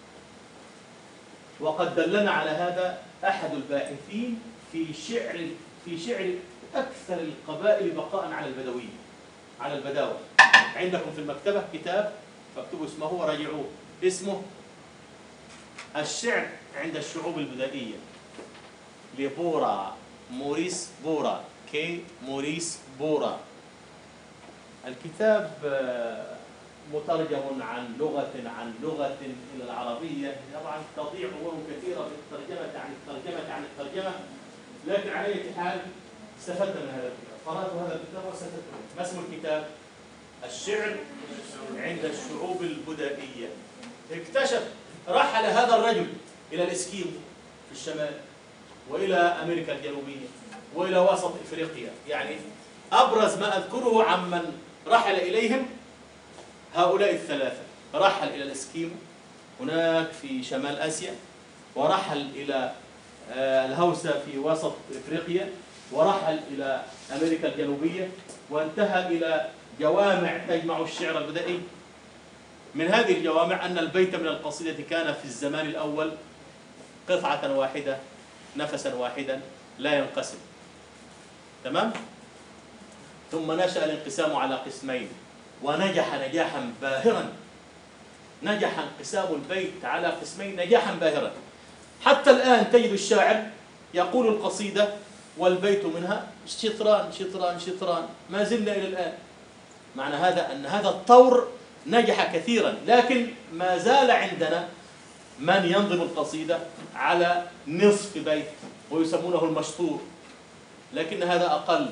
S1: وقد دلنا على هذا أحد الباحثين في شعر أكثر القبائل بقاء على البداوة. عندكم في المكتبة كتاب فاكتبوا اسمه وراجعوه، اسمه الشعر عند الشعوب البدائية لبورا، موريس بورا، موريس بورا. الكتاب مترجم عن لغة إلى العربية، طبعا تضيع أمور كثيرة في الترجمة، لكن على أي حال استفدنا من هذا الكتاب، قرأت هذا الكتاب واستفدت منه. ما اسم الكتاب؟ الشعر عند الشعوب البدائية. اكتشف، رحل هذا الرجل إلى الإسكيمو في الشمال، وإلى أمريكا الجنوبية، وإلى وسط إفريقيا. يعني أبرز ما أذكره عمن رحل إليهم هؤلاء الثلاثة. رحل إلى الإسكيمو هناك في شمال آسيا، ورحل إلى الهوسة في وسط إفريقيا، ورحل إلى أمريكا الجنوبية، وانتهى إلى جوامع تجمع الشعر البدائي. من هذه الجوامع أن البيت من القصيدة كان في الزمان الأول قطعة واحدة، نفسا واحدا لا ينقسم. تمام؟ ثم نشأ الانقسام على قسمين، ونجح نجاحا باهرا. نجح انقسام البيت على قسمين نجاحا باهرا. حتى الآن تجد الشاعر يقول القصيدة والبيت منها شطران شطران شطران، ما زلنا إلى الآن. معنى هذا أن هذا الطور نجح كثيرا، لكن ما زال عندنا من ينظم القصيدة على نصف بيت ويسمونه المشطور، لكن هذا أقل.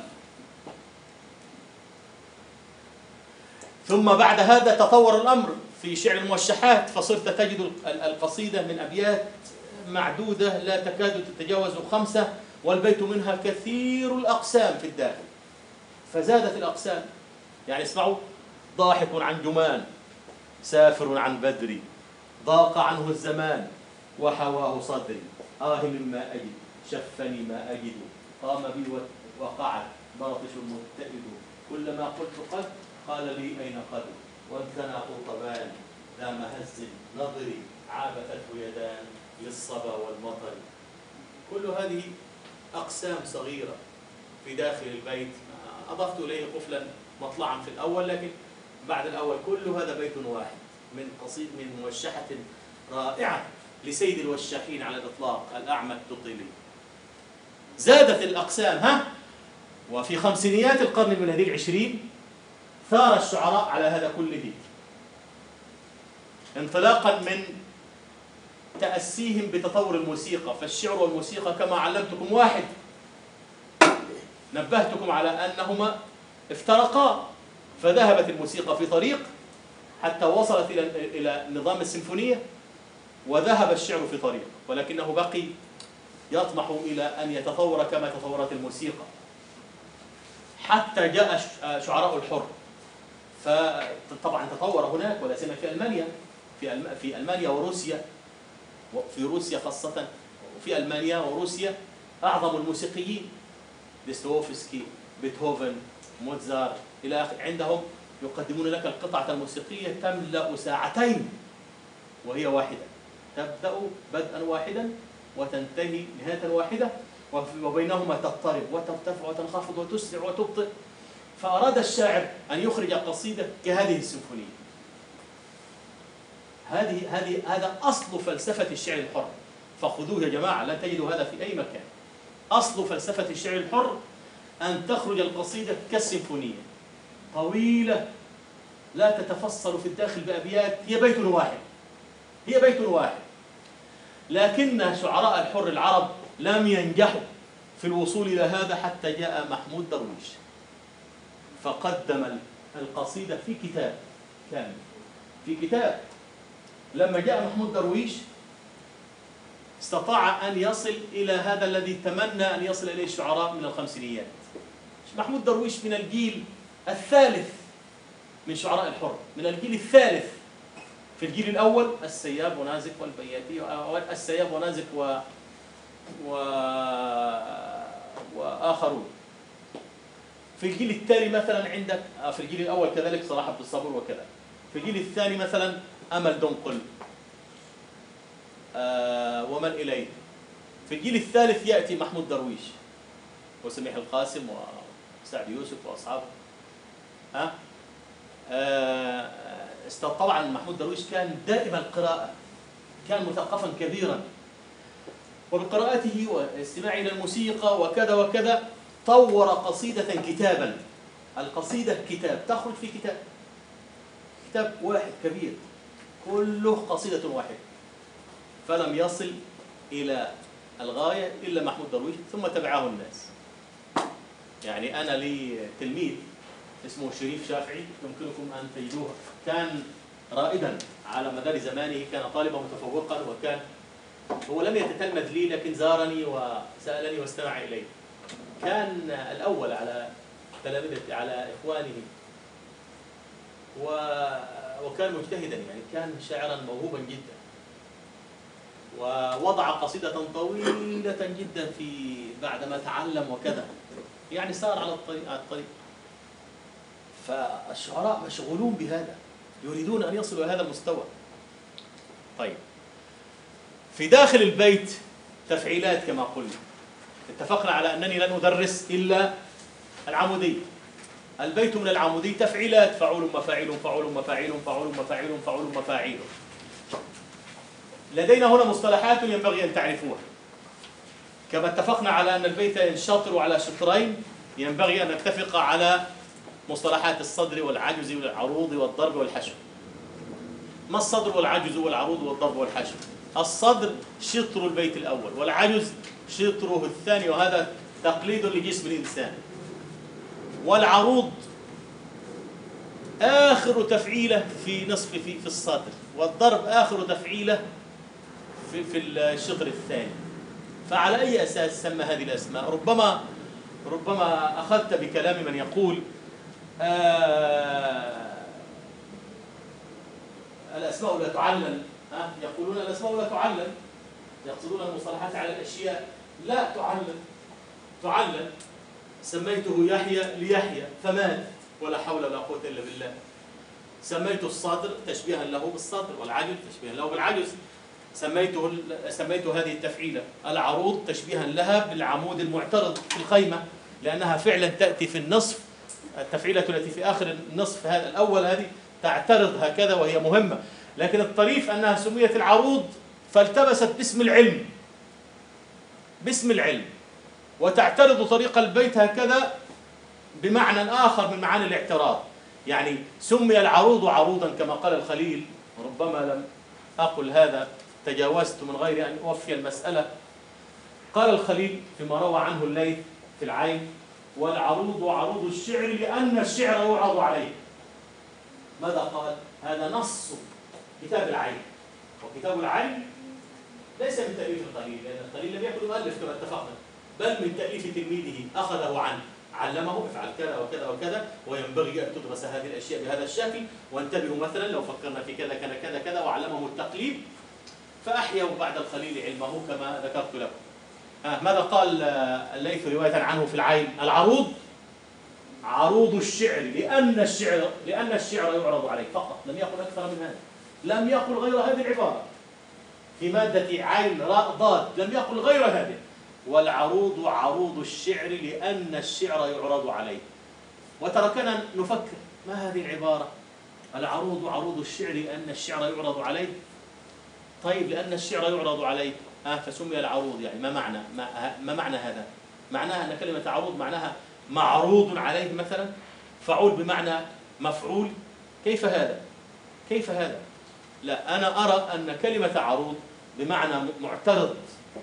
S1: ثم بعد هذا تطور الأمر في شعر الموشحات، فصرت تجد القصيدة من أبيات معدودة لا تكاد تتجاوز 5، والبيت منها كثير الأقسام في الداخل، فزادت الأقسام. يعني اسمعوا: ضاحك عن جمان، سافر عن بدري، ضاق عنه الزمان وحواه صدري، مما أجد شفني ما أجد، قام بي وقعت باطش المتئد، كلما قلت قد قال لي أين قد، وامتنع قرطبان ذا مهز نظري، عابثته يدان للصبا والمطر. كل هذه أقسام صغيرة في داخل البيت، أضفت إليه قفلا مطلعا في الأول، لكن بعد الأول كل هذا بيت واحد من موشحة رائعة لسيد الوشاحين على الإطلاق الأعمى التطيلي. زادت الأقسام وفي خمسينيات القرن الميلادي العشرين ثار الشعراء على هذا كله، انطلاقا من تأسيهم بتطور الموسيقى. فالشعر والموسيقى كما علمتكم واحد، نبهتكم على أنهما افترقا، فذهبت الموسيقى في طريق حتى وصلت إلى نظام السيمفونية، وذهب الشعر في طريق، ولكنه بقي يطمح إلى أن يتطور كما تطورت الموسيقى، حتى جاء شعراء الحر. فطبعا تطور هناك، ولا سيما في ألمانيا، في ألمانيا وروسيا، وفي روسيا خاصة، وفي ألمانيا وروسيا أعظم الموسيقيين ديستوفسكي، بيتهوفن، موتزارت إلى آخره، عندهم يقدمون لك القطعة الموسيقية تملأ ساعتين وهي واحدة، تبدأ بدءا واحدا وتنتهي نهاية واحدة، وبينهما تضطرب وترتفع وتنخفض وتسرع وتبطئ. فأراد الشاعر أن يخرج قصيدة كهذه السيمفونية. هذا أصل فلسفة الشعر الحر، فخذوه يا جماعة، لا تجدوا هذا في أي مكان. أصل فلسفة الشعر الحر أن تخرج القصيدة كالسيمفونية، طويلة لا تتفصل في الداخل بأبيات، هي بيت واحد، هي بيت واحد. لكن شعراء الحر العرب لم ينجحوا في الوصول إلى هذا حتى جاء محمود درويش، فقدم القصيدة في كتاب كامل، في كتاب. لما جاء محمود درويش استطاع أن يصل إلى هذا الذي تمنى أن يصل إليه الشعراء من الخمسينيات. محمود درويش من الجيل الثالث من شعراء الحر، من الجيل الثالث. في الجيل الأول السياب ونازك والبياتي، السياب ونازك وآخرون. في الجيل الثاني مثلا عندك، في الجيل الأول كذلك صلاح عبد الصبور وكذا. في الجيل الثاني مثلا أمل دنقل ومن إليه. في الجيل الثالث يأتي محمود درويش وسميح القاسم وسعد يوسف وأصحابه. طبعا محمود درويش كان دائما القراءة، كان مثقفا كبيرا، وبقراءته واستماعه إلى الموسيقى وكذا وكذا طور قصيدة كتابا. القصيدة كتاب، تخرج في كتاب واحد كبير كله قصيدة واحدة. فلم يصل إلى الغاية إلا محمود درويش، ثم تبعه الناس. يعني أنا لي تلميذ اسمه شريف شافعي، يمكنكم أن تجدوه، كان رائدا على مدار زمانه، كان طالبا متفوقا، وكان هو لم يتتلمذ لي لكن زارني وسألني واستمع إلي. كان الأول على تلامذته، على إخوانه، وكان مجتهدا، يعني كان شاعرا موهوبا جدا، ووضع قصيدة طويلة جدا في بعدما تعلم وكذا، يعني سار على الطريق. فالشعراء مشغولون بهذا، يريدون أن يصلوا إلى هذا المستوى. طيب، في داخل البيت تفعيلات كما قلنا. اتفقنا على أنني لن أدرس إلا العمودي. البيت من العمودي تفعيلات: فعول مفاعيل فعول مفاعيل فعول مفاعيل فعول مفاعيل. لدينا هنا مصطلحات ينبغي أن تعرفوها. كما اتفقنا على أن البيت ينشطر على شطرين، ينبغي أن نتفق على مصطلحات الصدر والعجز والعروض والضرب والحشو. ما الصدر والعجز والعروض والضرب والحشو؟ الصدر شطر البيت الأول، والعجز شطره الثاني، وهذا تقليد لجسم الإنسان. والعروض آخر تفعيلة في الصدر، والضرب آخر تفعيلة في الشطر الثاني. فعلى أي أساس سمى هذه الأسماء؟ ربما أخذت بكلام من يقول الأسماء لا تعلل، يقولون الأسماء لا تعلل، يقصدون المصطلحات على الأشياء. لا تعلل. سميته يحيى ليحيى فمات، ولا حول ولا قوة إلا بالله. سميت الصدر تشبيها له بالصدر، والعجز تشبيها له بالعجز. سميت هذه التفعيلة العروض تشبيها لها بالعمود المعترض في الخيمة، لأنها فعلا تأتي في النصف. التفعيلة التي في آخر النصف هذا الأول هذه تعترض هكذا وهي مهمة، لكن الطريف أنها سميت العروض فالتبست باسم العلم، وتعترض طريق البيت هكذا بمعنى آخر من معاني الاعتراض. يعني سمي العروض عروضا كما قال الخليل، ربما لم أقل هذا، تجاوزت من غير أن أوفي المسألة. قال الخليل فيما روى عنه الليث في العين: والعروض عروض الشعر لأن الشعر يعرض عليه. ماذا قال؟ هذا نص كتاب العين، وكتاب العين ليس من تأليف الخليل، لأن الخليل لم يكن مؤلف كما اتفقنا، بل من تأليف تلميذه أخذه عنه، علمه افعل كذا وكذا وكذا، وينبغي أن تدرس هذه الأشياء بهذا الشكل، وانتبهوا مثلا لو فكرنا في كذا كذا كذا كذا، وعلمه التقليب، فأحيوا بعد الخليل علمه كما ذكرت لكم. ماذا قال الليث رواية عنه في العين؟ العروض عروض الشعر لأن الشعر يعرض عليه فقط، لم يقل أكثر من هذا، لم يقل غير هذه العبارة في مادة عين راء ضاد، لم يقل غير هذه. والعروض عروض الشعر لأن الشعر يعرض عليه. وتركنا نفكر ما هذه العبارة؟ العروض عروض الشعر لأن الشعر يعرض عليه. طيب لأن الشعر يعرض عليه فسمي العروض، يعني ما معنى هذا؟ معناها أن كلمة عروض معناها معروض عليه مثلا، فعول بمعنى مفعول. كيف هذا؟ لا، أنا أرى أن كلمة عروض بمعنى معترض،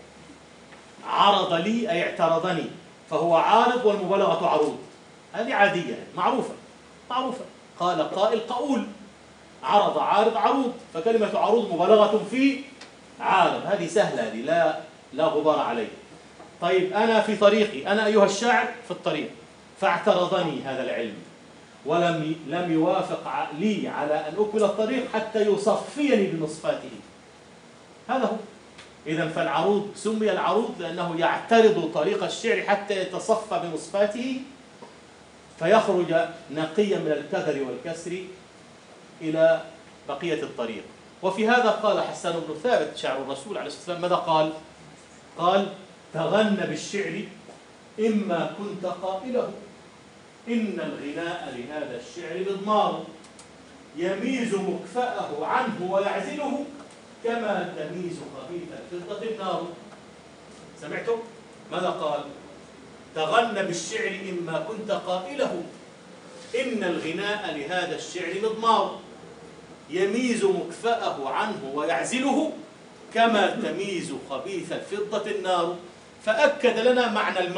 S1: عرض لي أي اعترضني، فهو عارض والمبالغة عروض. هذه عادية معروفة. قال قائل قؤول، عرض عارض عروض، فكلمة عروض مبالغة في عارض، هذه سهلة، هذه لا غبار عليه. طيب أنا في طريقي، أنا أيها الشاعر في الطريق، فاعترضني هذا العلم ولم يوافق لي على أن أكمل الطريق حتى يصفيني بمصفاته. هذا هو. إذن فالعروض سمي العروض لأنه يعترض طريق الشعر حتى يتصفى بمصفاته، فيخرج نقيا من الكدر والكسر إلى بقية الطريق. وفي هذا قال حسان بن ثابت شاعر الرسول عليه الصلاة والسلام، ماذا قال تغنى بالشعر إما كنت قائله، إن الغناء لهذا الشعر مضمار، يميز مكفأه عنه ويعزله، كما تميز خبيث الفضة النار. سمعتم؟ ماذا قال؟ تغنى بالشعر إما كنت قائله، إن الغناء لهذا الشعر مضمار، يميز مكفأه عنه ويعزله، كما تميز خبيث الفضة النار. فأكد لنا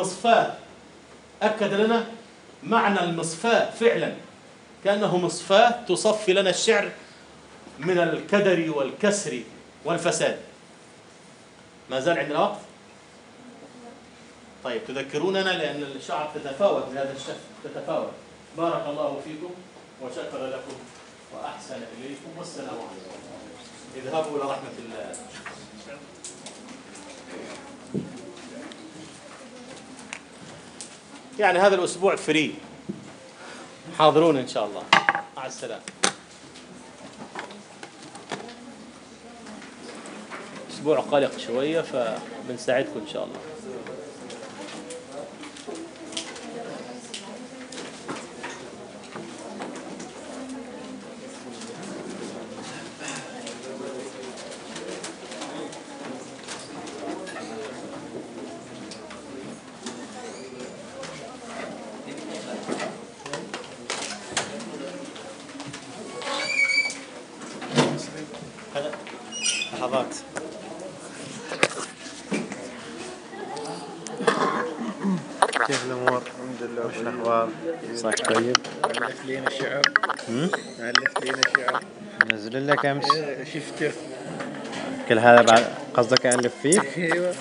S1: معنى المصفاة، فعلا كأنه مصفاة تصفي لنا الشعر من الكدر والكسر والفساد. ما زال عندنا وقت؟ طيب تذكروننا، لأن الشعر تتفاوت بهذا الشكل، بارك الله فيكم وشكر لكم وأحسن إليكم، والسلام عليكم. اذهبوا إلى رحمة الله. يعني هذا الأسبوع فري، حاضرون إن شاء الله. مع السلامة. أسبوع قلق شوية، فبنساعدكم إن شاء الله. لحظات.
S3: كيف الأمور؟ الحمد لله. وش الأخبار؟
S1: صحيح طيب.
S3: ألف لينا شعر. نزل لك أمس. شفته. كل هذا بعد قصدك ألف فيه؟ أيوة.